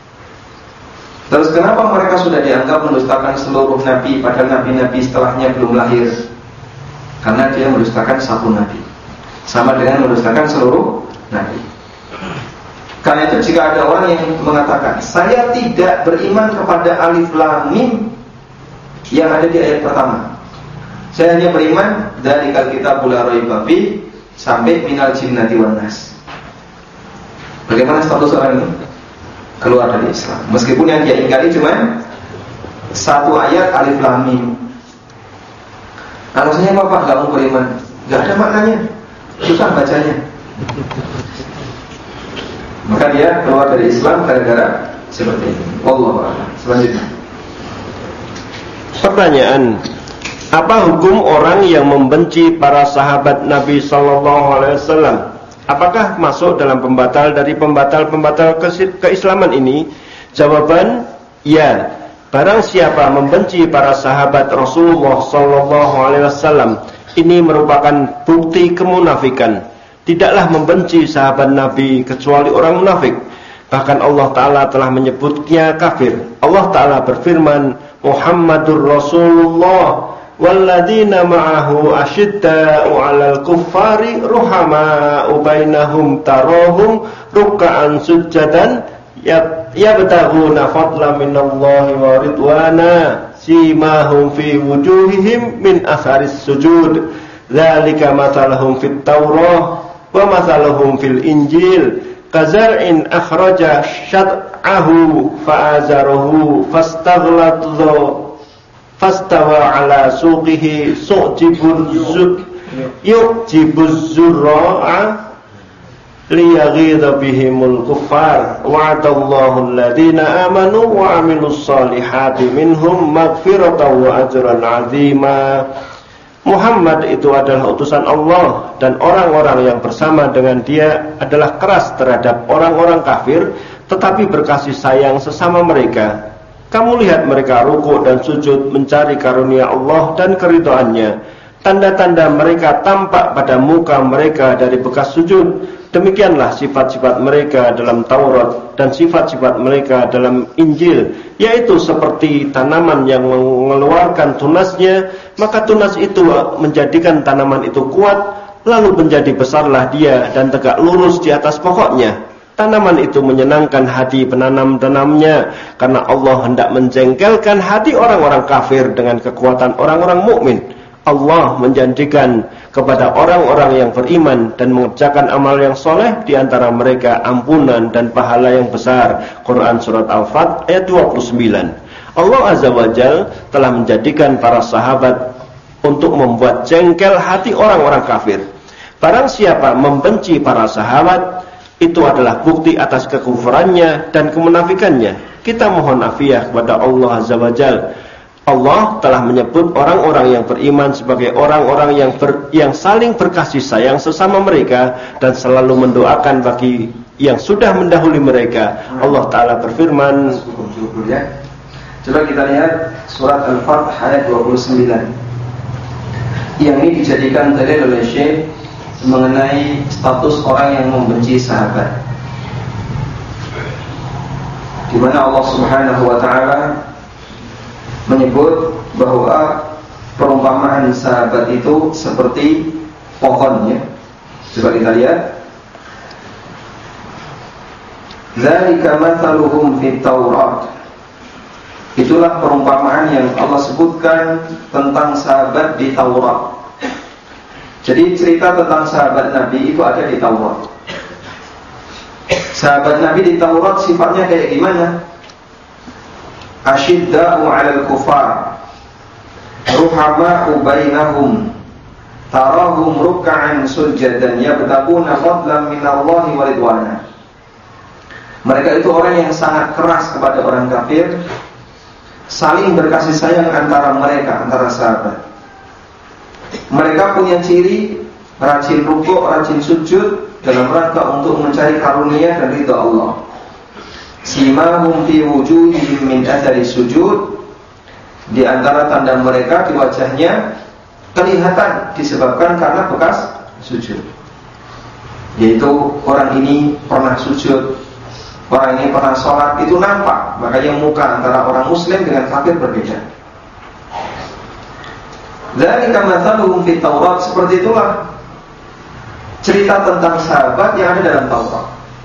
Terus kenapa mereka sudah dianggap mendustakan seluruh nabi padahal nabi-nabi setelahnya belum lahir? Karena dia mendustakan satu nabi, sama dengan mendustakan seluruh nabi. Karena itu jika ada orang yang mengatakan, saya tidak beriman kepada alif lam mim yang ada di ayat pertama, saya hanya beriman dari Alkitab la raiba fi sampai minal jinnati wan nas. Bagaimana status orang ini? Keluar dari Islam. Meskipun yang dia ingkari cuma satu ayat alif lam mim. Alasannya apa Pak? Gak mau beriman? Gak ada maknanya. susah bacanya. Maka dia keluar dari Islam gara-gara seperti ini. Wallahu a'lam. Selanjutnya. Pertanyaan, apa hukum orang yang membenci para sahabat Nabi Sallallahu Alaihi Wasallam? Apakah masuk dalam pembatal dari pembatal-pembatal keislaman ini? Jawaban, ya. Barang siapa membenci para sahabat Rasulullah Sallallahu Alaihi Wasallam, ini merupakan bukti kemunafikan. Tidaklah membenci sahabat Nabi kecuali orang munafik. Bahkan Allah Ta'ala telah menyebutnya kafir. Allah Ta'ala berfirman, Muhammadur Rasulullah walladzina ma'ahu asyidda'u 'alal kuffari ruhama'u bainahum tarahum ruk'an sujjadan yabtaghuna fadlan minallahi wa ridwana simahum fi wujuhihim min atharis sujud dzalika mathaluhum fit taurah wa mathaluhum fil injil kazar'in akhraja syat'ahu fa'azarahu fastaghladha fastawa ala suqihi su'jibuz zuk yu'jibuz zurra'a liyaghidha bihimul kuffar wa'adallahu alladhina amanu wa 'amilus salihati minhum maghfiratan wa ajran 'azima. Muhammad itu adalah utusan Allah dan orang-orang yang bersama dengan dia adalah keras terhadap orang-orang kafir tetapi berkasih sayang sesama mereka. Kamu lihat mereka rukuk dan sujud mencari karunia Allah dan keridhaannya. Tanda-tanda mereka tampak pada muka mereka dari bekas sujud. Demikianlah sifat-sifat mereka dalam Taurat dan sifat-sifat mereka dalam Injil, yaitu seperti tanaman yang mengeluarkan tunasnya, maka tunas itu menjadikan tanaman itu kuat, lalu menjadi besarlah dia dan tegak lurus di atas pokoknya. Tanaman itu menyenangkan hati penanam-tanamnya, karena Allah hendak menjengkelkan hati orang-orang kafir dengan kekuatan orang-orang mukmin. Allah menjanjikan kepada orang-orang yang beriman dan mengerjakan amal yang soleh di antara mereka ampunan dan pahala yang besar. Quran Surat Al-Fat ayat dua puluh sembilan. Allah Azza wa Jalla telah menjadikan para sahabat untuk membuat jengkel hati orang-orang kafir. Barang siapa membenci para sahabat, itu adalah bukti atas kekufurannya dan kemunafikannya. Kita mohon afiah kepada Allah Azza wa Jalla. Allah telah menyebut orang-orang yang beriman sebagai orang-orang yang ber, yang saling berkasih sayang sesama mereka dan selalu mendoakan bagi yang sudah mendahului mereka. Allah Ta'ala berfirman, coba kita lihat surat Al-Fath ayat dua puluh sembilan. Yang ini dijadikan dalil oleh Syekh mengenai status orang yang membenci sahabat, di mana Allah Subhanahu wa Ta'ala menyebut bahwa perumpamaan sahabat itu seperti pohonnya. Coba kita lihat. Dzalika mathaluhum fit Taurat. Itulah perumpamaan yang Allah sebutkan tentang sahabat di Taurat. Jadi cerita tentang sahabat Nabi itu ada di Taurat. Sahabat Nabi di Taurat sifatnya kayak gimana? Asyidda'u 'alal kufar ruhama'u bainahum tarahum ruk'an sujadan yabtaquna fadlan minallahi wa ridwana. Mereka itu orang yang sangat keras kepada orang kafir, saling berkasih sayang antara mereka, antara sahabat. Mereka punya ciri rajin rukuk, rajin sujud dalam rangka untuk mencari karunia dan ridha Allah. Simahum fi wujuhihim min athari sujud. Di antara tanda mereka di wajahnya kelihatan disebabkan karena bekas sujud. Yaitu orang ini pernah sujud, orang ini pernah sholat, itu nampak. Makanya muka antara orang muslim dengan kafir berbeda. Dzalika mathaluhum fit Taurat. Seperti itulah cerita tentang sahabat yang ada dalam Taurat.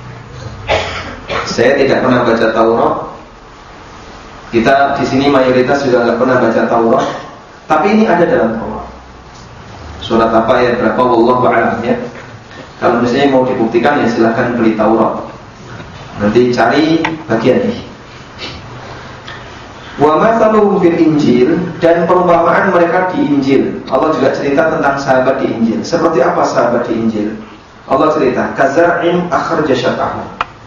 Saya tidak pernah baca Taurat. Kita di sini mayoritas juga tidak pernah baca Taurat. Tapi ini ada dalam Taurat. Surat apa ya, berapa wallahu a'lam ya. Kalau misalnya mau dibuktikan ya silahkan beli Taurat. Nanti cari bagian ini. Wa mathaluhum fil Injil, dan perumpamaan mereka di Injil. Allah juga cerita tentang sahabat di Injil. Seperti apa sahabat di Injil? Allah cerita, kazar'in akhraja syata'ahu,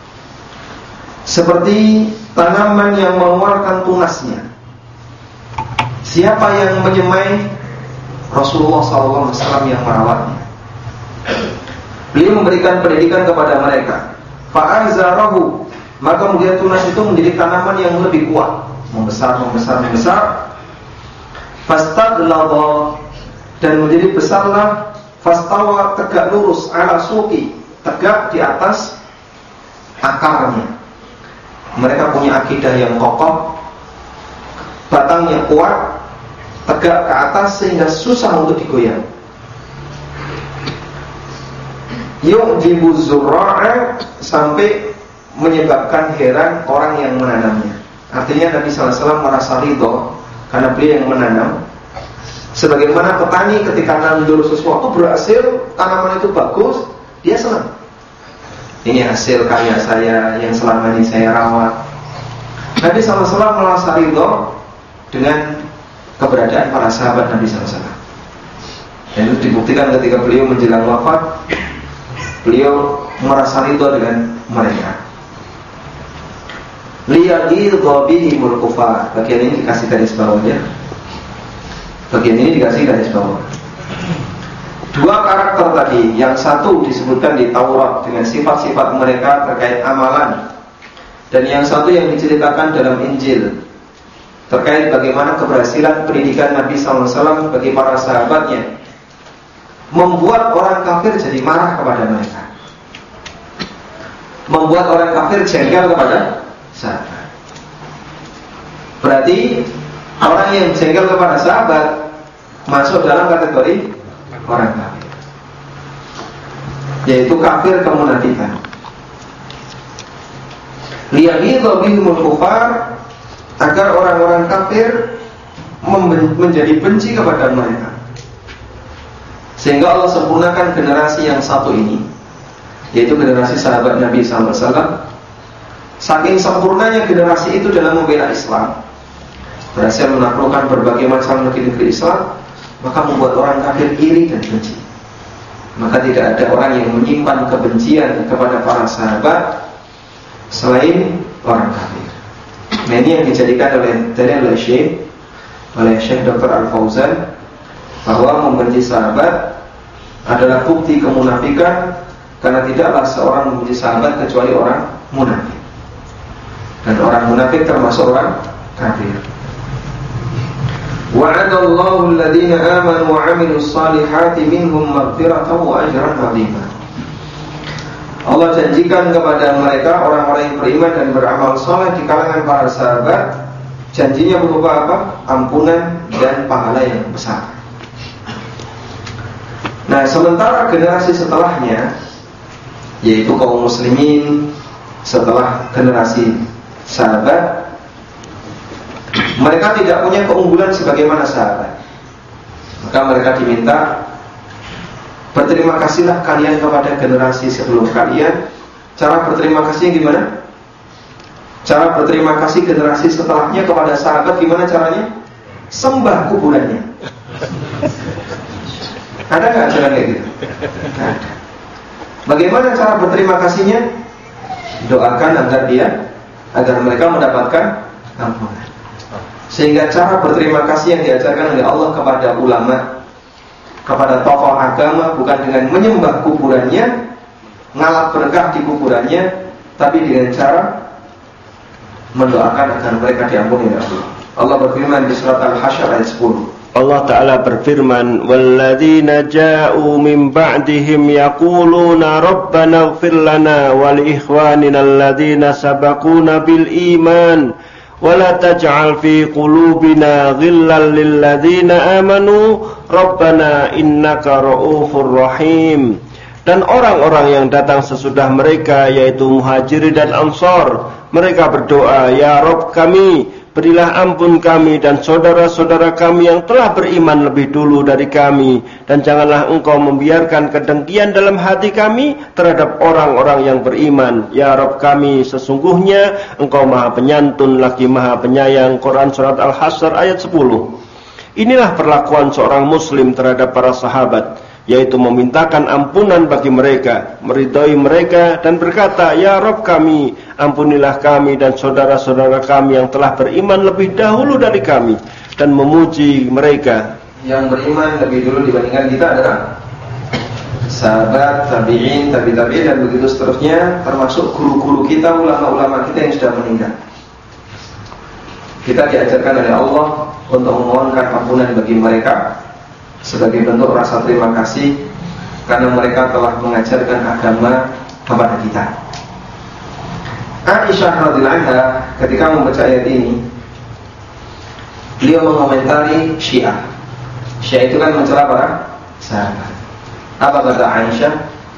seperti tanaman yang mengeluarkan tunasnya. Siapa yang menyemai? Rasulullah sallallahu alaihi wasallam yang merawatnya. Beliau memberikan pendidikan kepada mereka. Fa'azarahu, maka kemudian tunas itu menjadi tanaman yang lebih kuat, membesar, membesar, membesar. Fastaghlaba, dan menjadi besarlah. Fastawa, tegak lurus, ala suqi, tegak di atas akarnya. Mereka punya akidah yang kokoh, batangnya kuat, tegak ke atas sehingga susah untuk digoyang. Yu'jibu zurra'a, sampai menyebabkan heran orang yang menanamnya. Artinya Nabi sallallahu alaihi wasallam merasa ridho karena beliau yang menanam. Sebagaimana petani ketika nandur sesuatu berhasil, tanaman itu bagus, dia senang. Ini hasil karya saya yang selama ini saya rawat. Nabi sallallahu alaihi wasallam merasa ridho dengan keberadaan para sahabat Nabi sallallahu alaihi wasallam. Dan itu dibuktikan ketika beliau menjelang wafat, beliau merasa ridho dengan mereka. Liyaghdha bihimul kufar. Bagian ini dikasih garis bawahnya. Bagian ini dikasih garis bawah. Dua karakter tadi, yang satu disebutkan di Taurat dengan sifat-sifat mereka terkait amalan, dan yang satu yang diceritakan dalam Injil terkait bagaimana keberhasilan pendidikan Nabi sallallahu alaihi wasallam bagi para sahabatnya, membuat orang kafir jadi marah kepada mereka, membuat orang kafir jengkel kepada sahabat. Berarti orang yang jengkel kepada sahabat masuk dalam kategori orang kafir, yaitu kafir kemunafikan. Liyaghdha bihimul kufar, agar orang-orang kafir menjadi benci kepada mereka, sehingga Allah sempurnakan generasi yang satu ini, yaitu generasi sahabat Nabi sallallahu alaihi wasallam. Saking sempurnanya generasi itu dalam membela Islam, berhasil menaklukkan berbagai macam negeri-negeri Islam, maka membuat orang kafir iri dan benci. Maka tidak ada orang yang menyimpan kebencian kepada para sahabat selain orang kafir. Nah, ini yang dijadikan oleh dalil oleh Syekh oleh Syekh Doktor Al-Fauzan, bahwa membenci sahabat adalah bukti kemunafikan, karena tidaklah seorang membenci sahabat kecuali orang munafik, dan orang munafik termasuk orang kafir. Wa'adallahu alladhina amanu wa 'amilus salihati minhum maghfiratan wa ajran 'azima. Allah janjikan kepada mereka, orang-orang yang beriman dan beramal saleh di kalangan para sahabat, janjinya berupa apa? Ampunan dan pahala yang besar. Nah, sementara generasi setelahnya, yaitu kaum muslimin setelah generasi sahabat, mereka tidak punya keunggulan sebagaimana sahabat. Maka mereka diminta, berterima kasihlah kalian kepada generasi sebelum kalian. Cara berterima kasihnya gimana? Cara berterima kasih generasi setelahnya kepada sahabat gimana caranya? Sembah kuburannya. Ada nggak cara kayak gitu? Nggak ada. Bagaimana cara berterima kasihnya? Doakan agar dia, agar mereka mendapatkan ampunan. Sehingga cara berterima kasih yang diajarkan oleh Allah kepada ulama, kepada tokoh agama, bukan dengan menyembah kuburannya, ngalap berkah di kuburannya, tapi dengan cara mendoakan agar mereka diampuni oleh Allah. Allah berfirman di surat Al-Hasyr ayat sepuluh. Allah Ta'ala berfirman, walladzina ja'u min ba'dihim yaquluna rabbana ighfir lana wa li ikhwanina alladzina sabaquna bil iman wa la taj'al fi qulubina ghillan lil ladzina amanu rabbana innaka ra'ufur rahim. Dan orang-orang yang datang sesudah mereka, yaitu Muhajirin dan Ansar, mereka berdoa, ya Rabb kami, berilah ampun kami dan saudara-saudara kami yang telah beriman lebih dulu dari kami, dan janganlah engkau membiarkan kedengkian dalam hati kami terhadap orang-orang yang beriman. Ya Rabb kami, sesungguhnya engkau maha penyantun lagi maha penyayang. Quran Surat Al-Hasyr ayat sepuluh. Inilah perlakuan seorang muslim terhadap para sahabat, yaitu memintakan ampunan bagi mereka, meridhai mereka, dan berkata, Ya Rabb kami, ampunilah kami dan saudara-saudara kami yang telah beriman lebih dahulu dari kami, dan memuji mereka. Yang beriman lebih dulu dibandingkan kita adalah sahabat, tabi'in, tabi-tabi'in, dan begitu seterusnya, termasuk guru-guru kita, ulama-ulama kita yang sudah meninggal. Kita diajarkan oleh Allah untuk memohonkan ampunan bagi mereka sebagai bentuk rasa terima kasih karena mereka telah mengajarkan agama kepada kita. Aisyah radhiyallahu anha ketika membaca ayat ini, beliau mengomentari Syiah. Syiah itu kan mencela para sahabat. Apa kata Aisyah?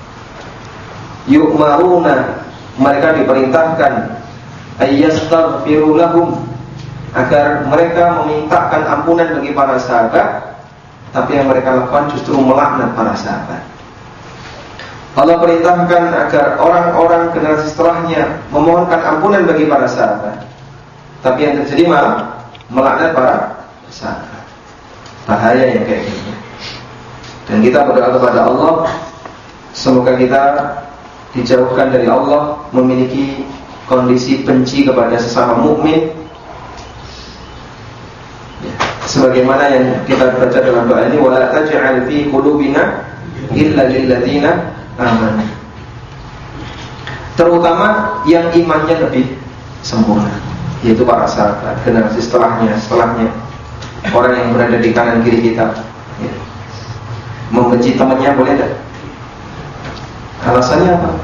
Yu'maruna, mereka diperintahkan ayyastaghfiru lahum, agar mereka memintakan ampunan bagi para sahabat, tapi yang mereka lakukan justru melaknat para sahabat. Allah perintahkan agar orang-orang generasi setelahnya memohonkan ampunan bagi para sahabat, tapi yang terjadi malah melaknat para sahabat. Bahaya yang kayak gini. Dan kita berdoa kepada Allah, semoga kita dijauhkan dari Allah memiliki kondisi benci kepada sesama mukmin, sebagaimana yang kita baca dalam doa ini, wala taj'al fi qulubina illa lil ladzina amanu. Terutama yang imannya lebih sempurna, yaitu para sahabat, generasi setelahnya, setelahnya orang yang berada di kanan kiri kita. Ya. Membenci temannya boleh tak? Alasannya apa?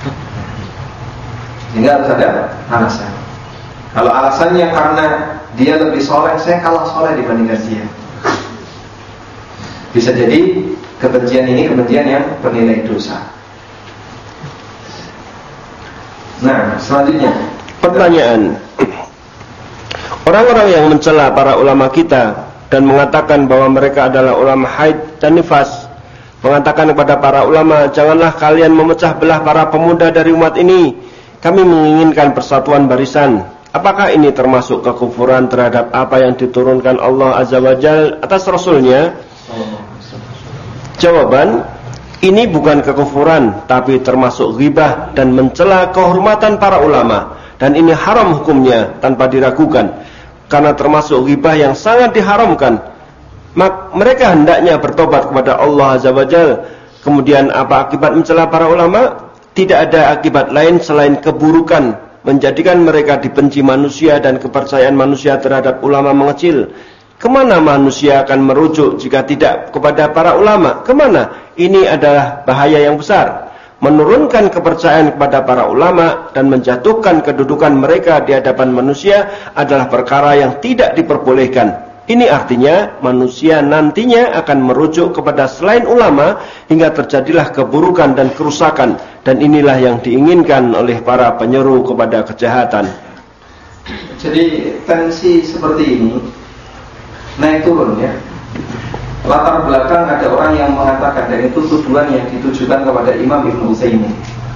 Enggak harus ada alasan. Kalau alasannya karena dia lebih soleh, saya kalah soleh dibandingkan dia, bisa jadi kebencian ini kebencian yang bernilai dosa. Nah, selanjutnya pertanyaan. Orang-orang yang mencela para ulama kita dan mengatakan bahwa mereka adalah ulama haid dan nifas, mengatakan kepada para ulama, janganlah kalian memecah belah para pemuda dari umat ini, kami menginginkan persatuan barisan. Apakah ini termasuk kekufuran terhadap apa yang diturunkan Allah Azza wa Jalla atas Rasulnya? Jawaban, ini bukan kekufuran, tapi termasuk ghibah dan mencela kehormatan para ulama, dan ini haram hukumnya tanpa diragukan, karena termasuk ghibah yang sangat diharamkan. Mak, mereka hendaknya bertobat kepada Allah Azza wa Jalla. Kemudian apa akibat mencela para ulama? Tidak ada akibat lain selain keburukan, menjadikan mereka dibenci manusia dan kepercayaan manusia terhadap ulama mengecil. Kemana manusia akan merujuk jika tidak kepada para ulama? Kemana? Ini adalah bahaya yang besar. Menurunkan kepercayaan kepada para ulama dan menjatuhkan kedudukan mereka di hadapan manusia adalah perkara yang tidak diperbolehkan. Ini artinya manusia nantinya akan merujuk kepada selain ulama hingga terjadilah keburukan dan kerusakan, dan inilah yang diinginkan oleh para penyeru kepada kejahatan. Jadi tensi seperti ini naik turun ya. Latar belakang ada orang yang mengatakan, dan itu tuduhan yang ditujukan kepada Imam Ibnu Utsaimin.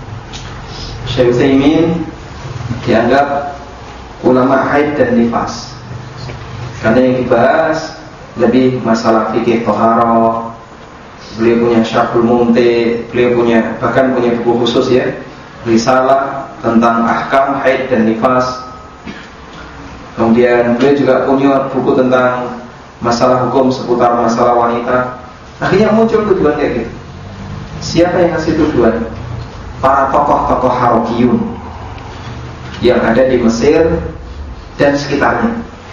Syekh Utsaimin dianggap ulama haid dan nifas, karena yang dibahas lebih masalah fikih thaharah. Beliau punya Syarhul Mumti, beliau punya bahkan punya buku khusus ya, risalah tentang ahkam haid dan nifas. Kemudian beliau juga punya buku tentang masalah hukum seputar masalah wanita. Akhirnya muncul tuduhan kayak gitu. Siapa yang ngasih tuduhan? Para tokoh-tokoh Harokiyun yang ada di Mesir dan sekitarnya.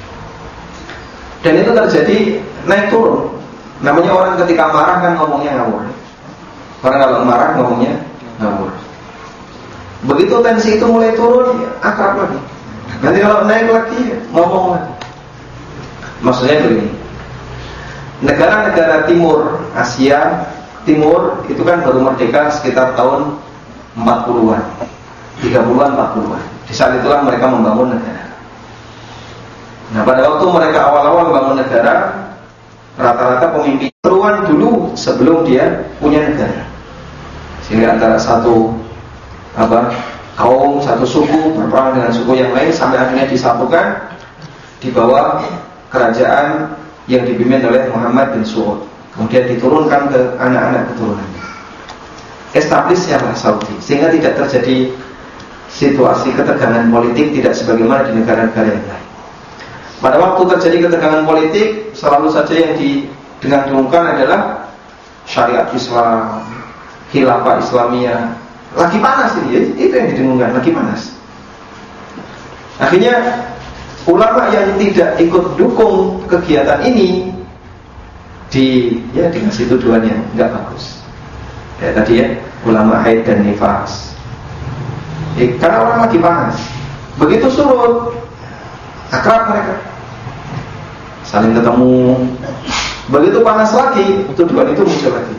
Dan itu terjadi naik turun. Namanya orang ketika marah kan ngomongnya ngawur. Orang kalau marah ngomongnya ngawur. Begitu tensi itu mulai turun, ya, akrab lagi. Nanti kalau naik lagi, ngomong lagi. Maksudnya begini, negara-negara timur Asia Timur itu kan baru merdeka sekitar tahun empat puluhan, tiga puluhan, empat puluhan. Di saat itulah mereka membangun negara. Nah, pada waktu mereka awal-awal bangun negara, rata-rata pemimpin seruan dulu sebelum dia punya negara. Sehingga antara satu apa kaum, satu suku berperang dengan suku yang lain sampai akhirnya disatukan di bawah kerajaan yang dipimpin oleh Muhammad bin Saud. Kemudian diturunkan ke anak-anak keturunannya. Establish siapa Saudi, sehingga tidak terjadi situasi ketegangan politik tidak sebagaimana di negara-negara yang lain. Pada waktu terjadi ketegangan politik, selalu saja yang didengar-dengungkan adalah syariat Islam, khilafah Islamiyah. Lagi panas ini, itu yang didengungkan, lagi panas. Akhirnya ulama yang tidak ikut dukung kegiatan ini di ya dikasih tuduhan yang nggak bagus. Ya tadi ya, ulama haid dan nifas. Eh, karena orang lagi panas. Begitu surut, akrab mereka, saling ketemu. Begitu panas lagi, tuduhan itu muncul lagi.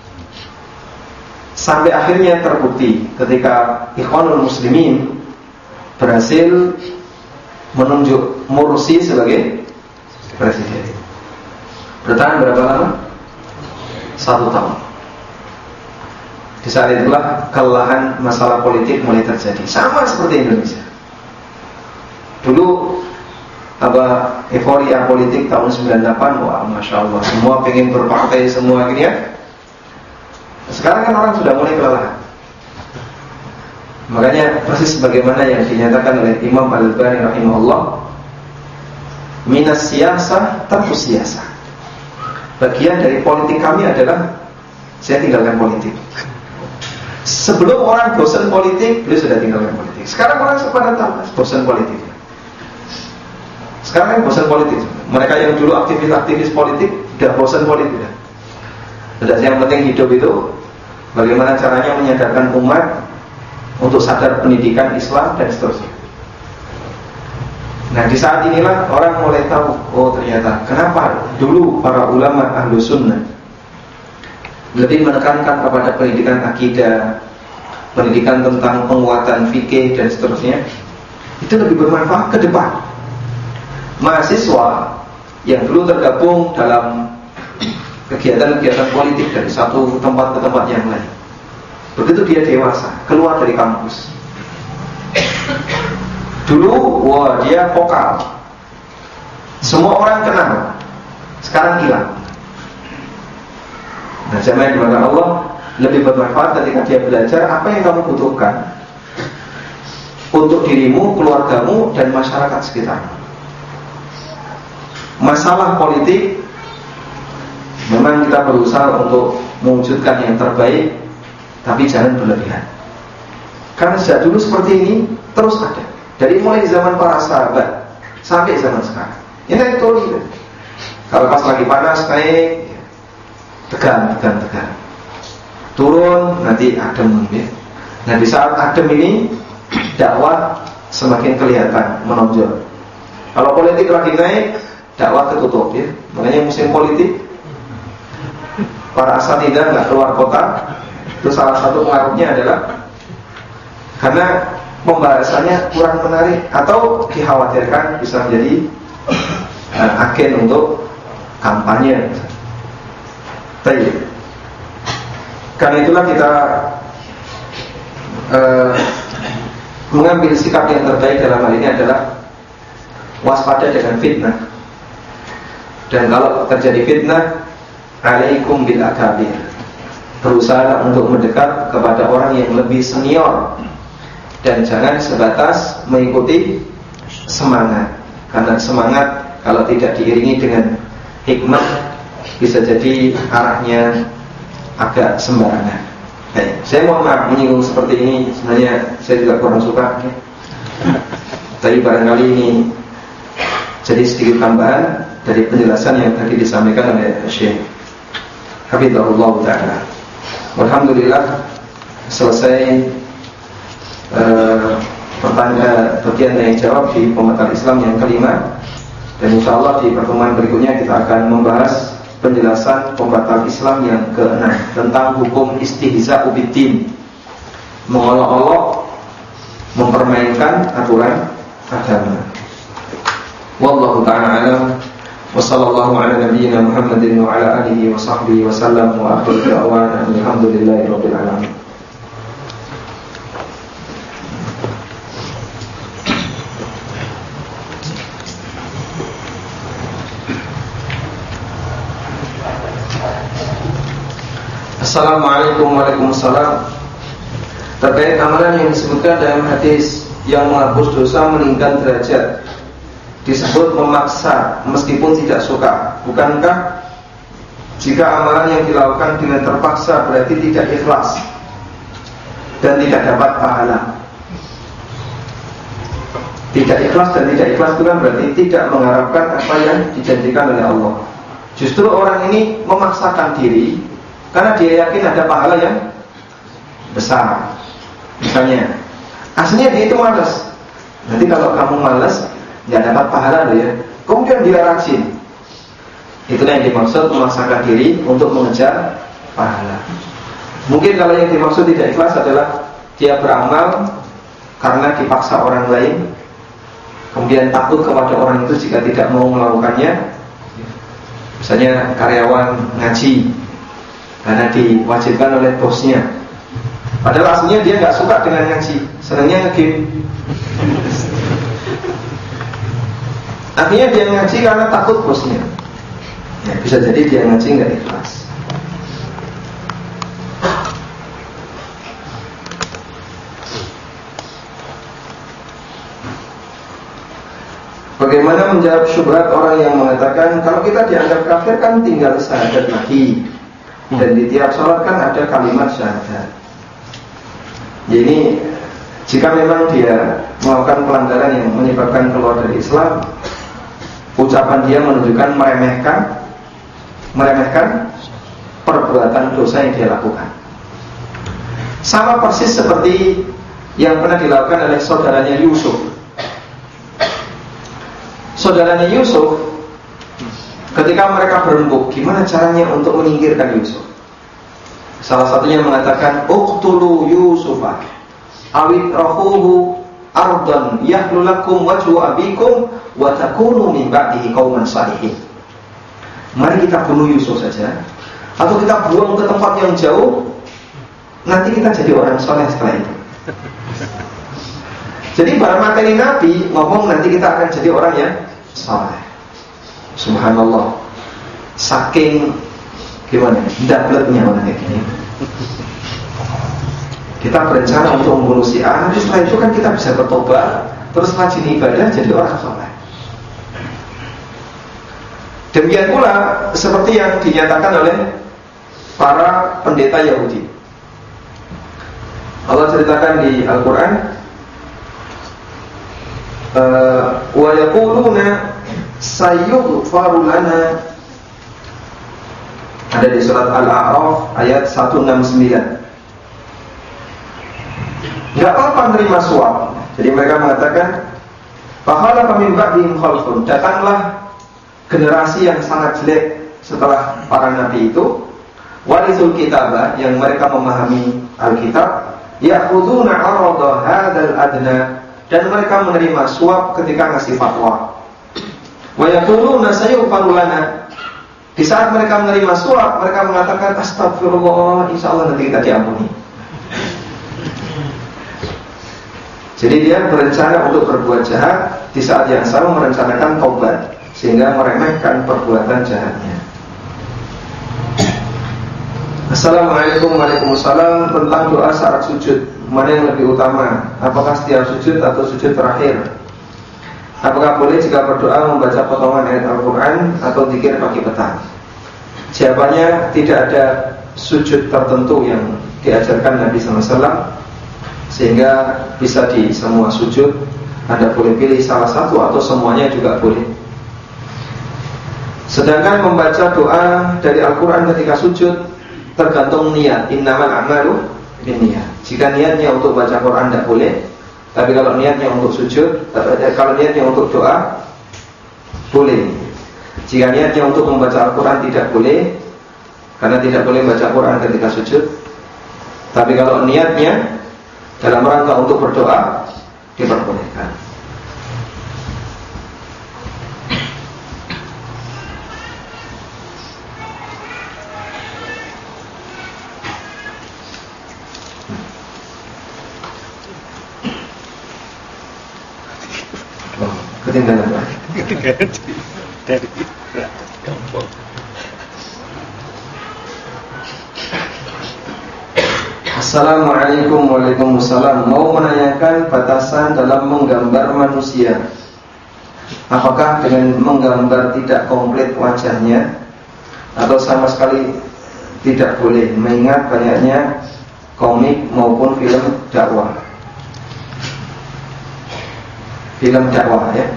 Sampai akhirnya terbukti ketika Ikhwanul Muslimin berhasil menunjuk Mursi sebagai presiden. Bertahan berapa lama? Satu tahun. Di saat itulah kelelahan masalah politik mulai terjadi. Sama seperti Indonesia. Dulu apa euforia politik tahun sembilan puluh delapan, wah masya Allah, semua pengen berpartai semua gini ya. Sekarang kan orang sudah mulai kelelahan. Makanya persis sebagaimana yang dinyatakan oleh Imam Al-Albani rahimahullah, minas siyasah tarkus siyasah. Bagian dari politik kami adalah saya tinggalkan politik. Sebelum orang bosan politik, beliau sudah tinggalkan politik. Sekarang orang pada tahu bosan politik. Sekarang kan bosan politik. Mereka yang dulu aktivis-aktivis politik sudah bosan politik. Sudah yang penting hidup itu bagaimana caranya menyadarkan umat untuk sadar pendidikan Islam dan seterusnya. Nah di saat inilah orang mulai tahu, oh ternyata kenapa dulu para ulama ahlu sunnah lebih menekankan kepada pendidikan akidah, pendidikan tentang penguatan fikih dan seterusnya. Itu lebih bermanfaat ke depan. Mahasiswa yang dulu tergabung dalam kegiatan-kegiatan politik dari satu tempat ke tempat yang lain, begitu dia dewasa, keluar dari kampus, dulu wah dia vokal, semua orang kenal, sekarang hilang. Nah jamaah yang dimakan Allah, lebih bermanfaat ketika dia belajar apa yang kamu butuhkan untuk dirimu, keluargamu, dan masyarakat sekitarmu. Masalah politik memang kita berusaha untuk mewujudkan yang terbaik, tapi jangan berlebihan. Karena sejak dulu seperti ini terus ada, dari mulai zaman para sahabat sampai zaman sekarang. Ini naik turun. Kalau pas lagi panas naik, tegang, tegang, tegang. Turun nanti adem ya. Nah di saat adem ini dakwah semakin kelihatan menonjol. Kalau politik lagi naik, dakwah ketutup ya. Makanya musim politik para asatidzah nggak keluar kota. Itu salah satu pengaruhnya adalah karena pembahasannya kurang menarik atau dikhawatirkan bisa menjadi uh, agen untuk kampanye. Baik. Karena itulah kita uh, mengambil sikap yang terbaik dalam hal ini adalah waspada dengan fitnah. Dan kalau terjadi fitnah, alaikum bil akabir. Berusaha untuk mendekat kepada orang yang lebih senior, dan jangan sebatas mengikuti semangat. Karena semangat kalau tidak diiringi dengan hikmah bisa jadi arahnya agak sembarangan. Hey, saya mohon maaf menyinggung seperti ini, sebenarnya saya juga kurang suka ya. Tapi barangkali ini jadi sedikit tambahan dari penjelasan yang tadi disampaikan oleh Syekh Hafizahullah Ta'ala. Alhamdulillah selesai uh, pertanyaan bagian yang jawab di pembatal Islam yang kelima. Dan insyaallah di pertemuan berikutnya kita akan membahas penjelasan pembatal Islam yang keenam tentang hukum istihza'u biddin, mengolok-olok, mempermainkan aturan agama. Wallahu ta'ala a'lam. Wa sallallahu ala nabiyyina Muhammadin wa ala alihi wa sahbihi wa sallam wa akhiru da'wana alhamdulillahi rabbil alamin. Assalamualaikum warahmatullahi wabarakatuh. Terkait amalan yang disebutkan dalam hadis yang menghapus dosa, meninggikan derajat, disebut memaksa meskipun tidak suka. Bukankah jika amalan yang dilakukan dengan terpaksa berarti tidak ikhlas dan tidak dapat pahala? Tidak ikhlas dan tidak ikhlas itu kan berarti tidak mengharapkan apa yang dijanjikan oleh Allah. Justru orang ini memaksakan diri karena dia yakin ada pahala yang besar. Misalnya, aslinya dia itu malas. Nanti kalau kamu malas, nggak dapat pahala loh ya. Kemudian dia rajin. Itulah yang dimaksud memaksakan diri untuk mengejar pahala. Mungkin kalau yang dimaksud tidak ikhlas adalah dia beramal karena dipaksa orang lain, kemudian takut kepada orang itu jika tidak mau melakukannya. Misalnya karyawan ngaji karena diwajibkan oleh bosnya, padahal aslinya dia nggak suka dengan ngaji, senangnya nge-game. Akhirnya dia ngaji karena takut bosnya. Ya, bisa jadi dia ngaji nggak ikhlas. Bagaimana menjawab syubhat orang yang mengatakan kalau kita dianggap kafir kan tinggal syahadat lagi, dan di tiap sholat kan ada kalimat syahadat. Jadi jika memang dia melakukan pelanggaran yang menyebabkan keluar dari Islam, ucapan dia menunjukkan meremehkan meremehkan perbuatan dosa yang dia lakukan. Sama persis seperti yang pernah dilakukan oleh saudaranya Yusuf. Saudaranya Yusuf, ketika mereka berembuk, gimana caranya untuk menyingkirkan Yusuf? Salah satunya mengatakan, uqtulu Yusufa awid rahuhu ardan yahlulakum wajhu abikum wa takunu min ba'dihi qauman salihin. Mari kita bunuh Yusuf saja, atau kita buang ke tempat yang jauh, nanti kita jadi orang soleh setelah itu. Jadi pada materi Nabi ngomong nanti kita akan jadi orang yang soleh. Subhanallah, saking gimana dapetnya orang kayak gini. Kita berencana untuk membunuh si A, nanti setelah itu kan kita bisa bertobat, terus rajin ibadah jadi orang soleh. Demikian pula seperti yang dinyatakan oleh para pendeta Yahudi. Allah ceritakan di Al-Quran, wa yaquluna sayughfaru lana, ada di surat Al-A'raf ayat seratus enam puluh sembilan. Gak apa-apa menerima suap. Jadi mereka mengatakan, fakhalafa min ba'dihim khalfun, datanglah generasi yang sangat jelek setelah para nabi itu, warisul kitabah, yang mereka memahami Alkitab, ya'khuduna 'arada hadzal adna, dan mereka menerima suap ketika ngasih fatwa. Wa yaquluna sayughfaru lana, di saat mereka menerima suap, mereka mengatakan astagfirullah, insyaallah nanti kita diampuni. Jadi dia berencana untuk berbuat jahat, di saat yang sama merencanakan taubat, sehingga meremehkan perbuatan jahatnya. Assalamualaikum warahmatullahi wabarakatuh. Tentang doa saat sujud, mana yang lebih utama? Apakah setiap sujud atau sujud terakhir? Apakah boleh jika berdoa membaca potongan ayat Al-Quran atau zikir pagi petang? Jawabannya, tidak ada sujud tertentu yang diajarkan Nabi sallallahu alaihi wasallam, sehingga bisa di semua sujud. Anda boleh pilih salah satu atau semuanya juga boleh. Sedangkan membaca doa dari Al-Quran ketika sujud tergantung niat. Innamal a'malu binniyat. Jika niatnya untuk baca Quran tidak boleh, tapi kalau niatnya untuk sujud, kalau niatnya untuk doa boleh. Jika niatnya untuk membaca Al-Quran tidak boleh, karena tidak boleh baca Quran ketika sujud. Tapi kalau niatnya dalam rangka untuk berdoa, diperbolehkan. Ketinggalan Pak. Dari Assalamualaikum. Waalaikumsalam. Mau menanyakan batasan dalam menggambar manusia. Apakah dengan menggambar tidak komplit wajahnya atau sama sekali tidak boleh, mengingat banyaknya komik maupun film dakwah. Film dakwah ya.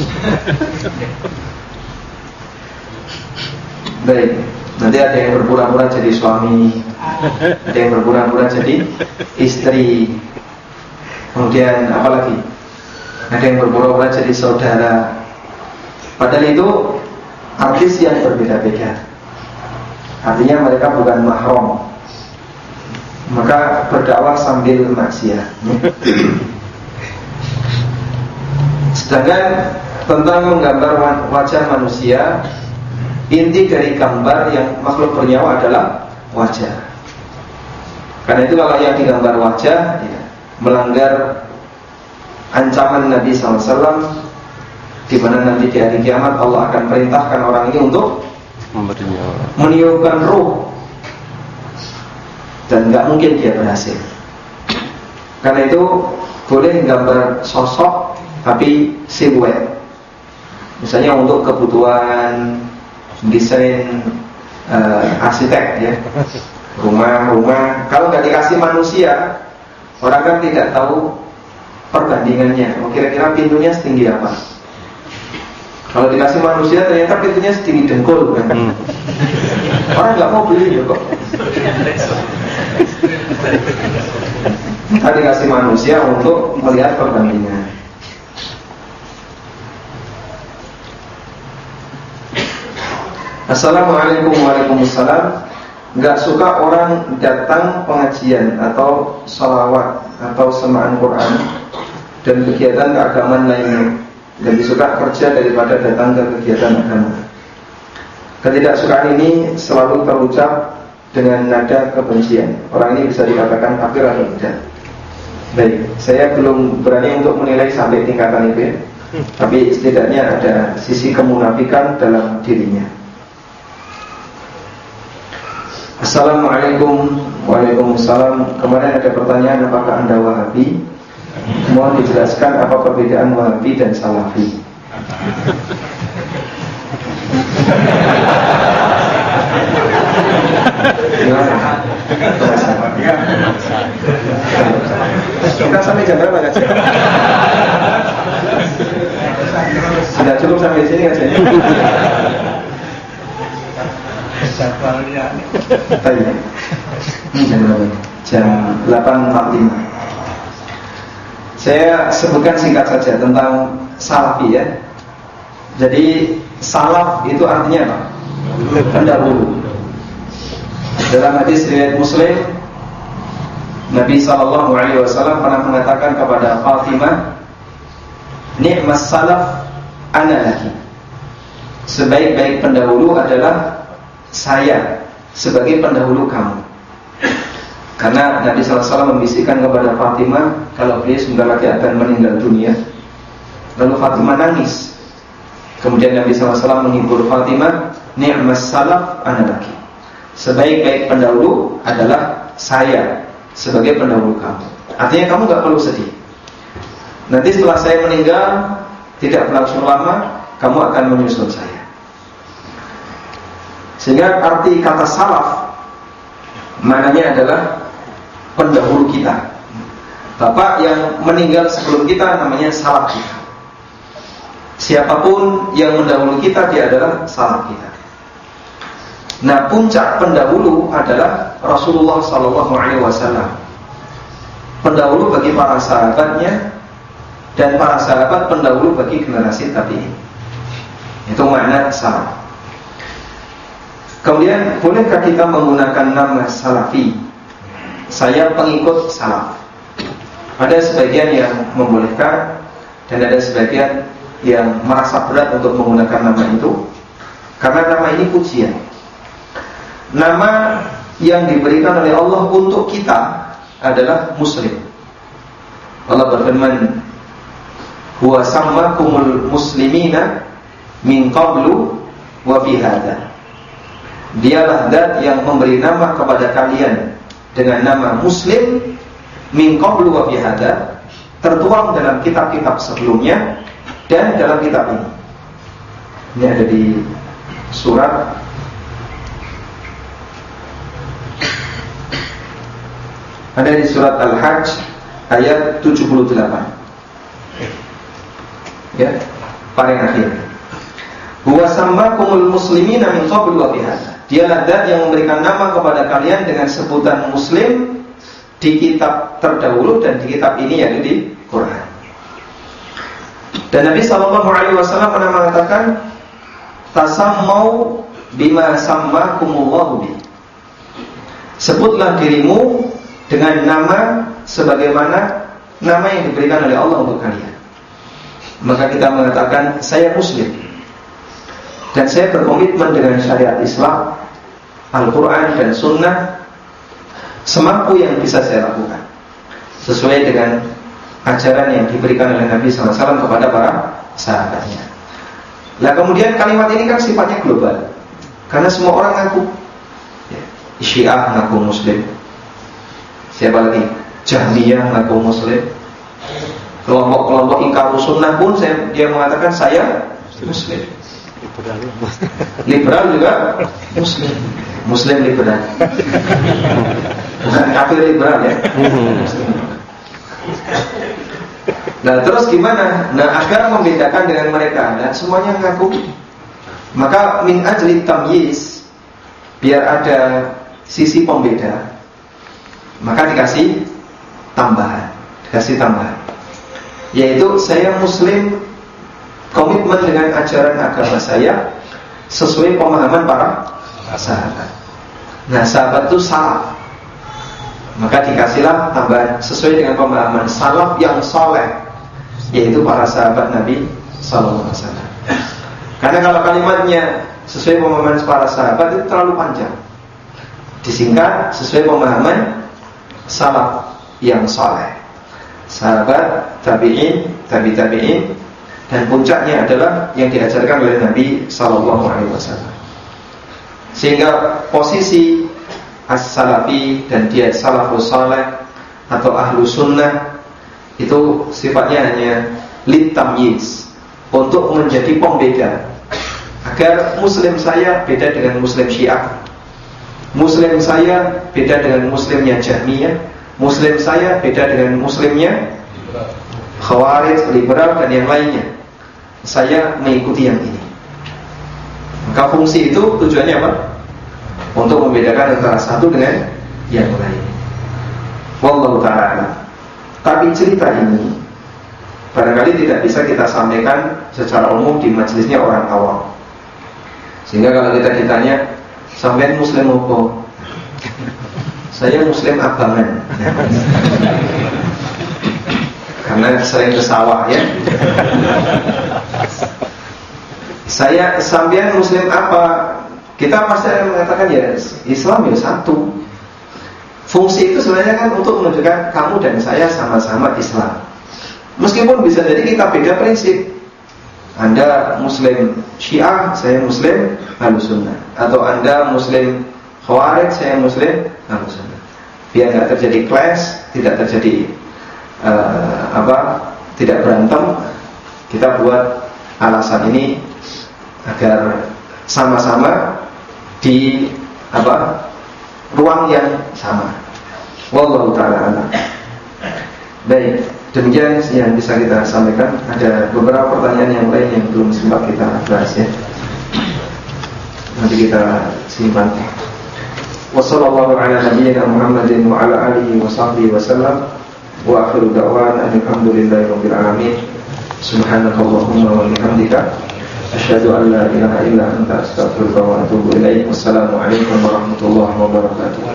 Baik, nanti ada yang berpura-pura jadi suami, ada yang berpura-pura jadi istri. Kemudian apa lagi? Ada yang berpura-pura jadi saudara. Padahal itu artis yang berbeda-beda. Artinya mereka bukan mahram. Maka berdakwah sambil maksiat. Sedangkan tentang menggambar wajah manusia, inti dari gambar yang makhluk bernyawa adalah wajah. Karena itu kalau yang digambar wajah ya, melanggar ancaman Nabi shallallahu alaihi wasallam, di mana nanti di hari kiamat Allah akan perintahkan orang ini untuk meniupkan ruh, dan nggak mungkin dia berhasil. Karena itu boleh gambar sosok tapi siluet. Misalnya untuk kebutuhan desain uh, arsitek ya, rumah-rumah. Kalau nggak dikasih manusia, orang kan tidak tahu perbandingannya. Oh, kira-kira pintunya setinggi apa? Kalau dikasih manusia ternyata pintunya setinggi dengkul kan? Hmm. Orang nggak mau beli ya kok. Kita dikasih manusia untuk melihat perbandingan. Assalamualaikum. Waalaikumsalam. Gak suka orang datang pengajian atau sholawat atau semaan Quran dan kegiatan keagamaan lainnya. Lebih suka kerja daripada datang ke kegiatan agama. Ketidaksukaan ini selalu terucap dengan nada kebencian. Orang ini bisa dikatakan kafir atau tidak? Baik, saya belum berani untuk menilai sampai tingkatan itu ya. Tapi setidaknya ada sisi kemunafikan dalam dirinya. Assalamualaikum. Waalaikumsalam. Kemarin ada pertanyaan, apakah Anda Wahabi? Mohon dijelaskan apa perbedaan Wahabi dan Salafi. Kita sampai jam berapa kan? Sudah cukup sampai sini kan? Tanya. Jam berapa? Jam delapan empat puluh lima. Saya sebutkan singkat saja tentang salafi ya. Jadi salaf itu artinya apa? Pendahulu. Dalam hadis riwayat Muslim, Nabi sallallahu alaihi wasallam pernah mengatakan kepada Fatimah, "Ni'mas salaf ana laki." Sebaik-baik pendahulu adalah saya sebagai pendahulu kamu. Karena Nabi sallallahu alaihi wasallam membisikkan kepada Fatimah kalau beliau sebentar lagi akan meninggal dunia. Lalu Fatimah nangis. Kemudian Nabi sallallahu alaihi wasallam menghibur Fatimah, "Ni'mas salaf ana laki." Sebaik-baik pendahulu adalah saya sebagai pendahulu kamu. Artinya kamu gak perlu sedih. Nanti setelah saya meninggal, tidak berlangsung lama, kamu akan menyusul saya. Sehingga arti kata salaf maknanya adalah pendahulu kita. Bapak yang meninggal sebelum kita namanya salaf kita. Siapapun yang mendahului kita, dia adalah salaf kita. Nah, puncak pendahulu adalah Rasulullah sallallahu alaihi wasallam. Pendahulu bagi para sahabatnya, dan para sahabat pendahulu bagi generasi tabi'in. Itu makna salaf. Kemudian, bolehkah kita menggunakan nama salafi? Saya pengikut salaf. Ada sebagian yang membolehkan, dan ada sebagian yang merasa berat untuk menggunakan nama itu, karena nama ini pujian. Nama yang diberikan oleh Allah untuk kita adalah Muslim. Allah berfirman, huwa sammakumul muslimina min qablu wa fi hadza. Dialah zat yang memberi nama kepada kalian dengan nama Muslim min qablu wa fi hadza, tertuang dalam kitab-kitab sebelumnya dan dalam kitab ini. Ini ada di surat ada di surat Al-Hajj ayat tujuh puluh delapan. Ya, paling akhir. Huwa sammakumul muslimina min qablu wa fi hadza. Dialah zat yang memberikan nama kepada kalian dengan sebutan Muslim di kitab terdahulu dan di kitab ini, yaitu di Quran. Dan Nabi sallallahu alaihi wasallam pernah mengatakan, tasammau bima sammakumullahu bi. Sebutlah dirimu dengan nama sebagaimana nama yang diberikan oleh Allah untuk kalian. Maka kita mengatakan, saya Muslim dan saya berkomitmen dengan syariat Islam, Al-Quran dan Sunnah semampu yang bisa saya lakukan sesuai dengan ajaran yang diberikan oleh Nabi sallallahu alaihi wasallam kepada para sahabatnya. Nah, kemudian kalimat ini kan sifatnya global, karena semua orang ngaku ya, Syiah ngaku Muslim, siapa lagi? Jahmiyah ngaku Muslim, kelompok-kelompok ingkar sunnah pun saya, dia mengatakan saya Muslim. Liberal juga Muslim, Muslim liberal, bukan kafir liberal ya. Nah terus gimana? Nah agar membedakan dengan mereka, dan semuanya ngaku, maka min ajli tamyiz, biar ada sisi pembeda, maka dikasih tambahan, dikasih tambahan, yaitu saya Muslim, komitmen dengan ajaran agama saya sesuai pemahaman para sahabat. Nah sahabat itu salah, maka dikasihlah tambahan sesuai dengan pemahaman salaf yang soleh, yaitu para sahabat Nabi sallallahu alaihi wasallam. Karena kalau kalimatnya sesuai pemahaman para sahabat itu terlalu panjang, disingkat sesuai pemahaman salaf yang soleh, sahabat, tabi'in, tabi tabi'in, dan puncaknya adalah yang diajarkan oleh Nabi sallallahu alaihi wasallam. Sehingga posisi as-salafi dan dia salafus saleh atau ahlu sunnah itu sifatnya hanya litamyiz, untuk menjadi pembeda, agar Muslim saya beda dengan Muslim Syiah, Muslim saya beda dengan Muslimnya Jahmiyah, Muslim saya beda dengan Muslimnya Khawarij, liberal dan yang lainnya. Saya mengikuti yang ini. Maka fungsi itu tujuannya apa? Untuk membedakan antara satu dengan yang lain. Wallahu ta'ala. Tapi cerita ini barangkali tidak bisa kita sampaikan secara umum di majelisnya orang awam. Sehingga kalau kita ditanya, sampean Muslim apa? Saya Muslim abangan. Karena sering ke sawah ya. Saya sampean Muslim apa? Kita pasti akan mengatakan ya Islam ya satu. Fungsi itu sebenarnya kan untuk menunjukkan kamu dan saya sama-sama Islam. Meskipun bisa jadi kita beda prinsip. Anda Muslim Syiah, saya Muslim Ahlussunnah, atau Anda Muslim Khawarij, saya Muslim Ahlussunnah. Biar tidak terjadi clash, tidak terjadi uh, apa, tidak berantem, kita buat alasan ini agar sama-sama di apa ruang yang sama. Wallahu ta'ala a'lam. Baik, demikian yang bisa kita sampaikan. Ada beberapa pertanyaan yang lain yang belum sempat kita bahas ya. Nanti kita simpan. Wassallallahu ala nabiyyina Muhammadin wa ala alihi wa sahbihi wa sallam. Wa akhiru da'wana alhamdulillahi rabbil alamin. Subhanakallahumma wa bihamdika asyhadu an la ilaha illa anta astaghfiruka wa atubu ilaik. Wassalamu alaikum warahmatullahi wabarakatuh.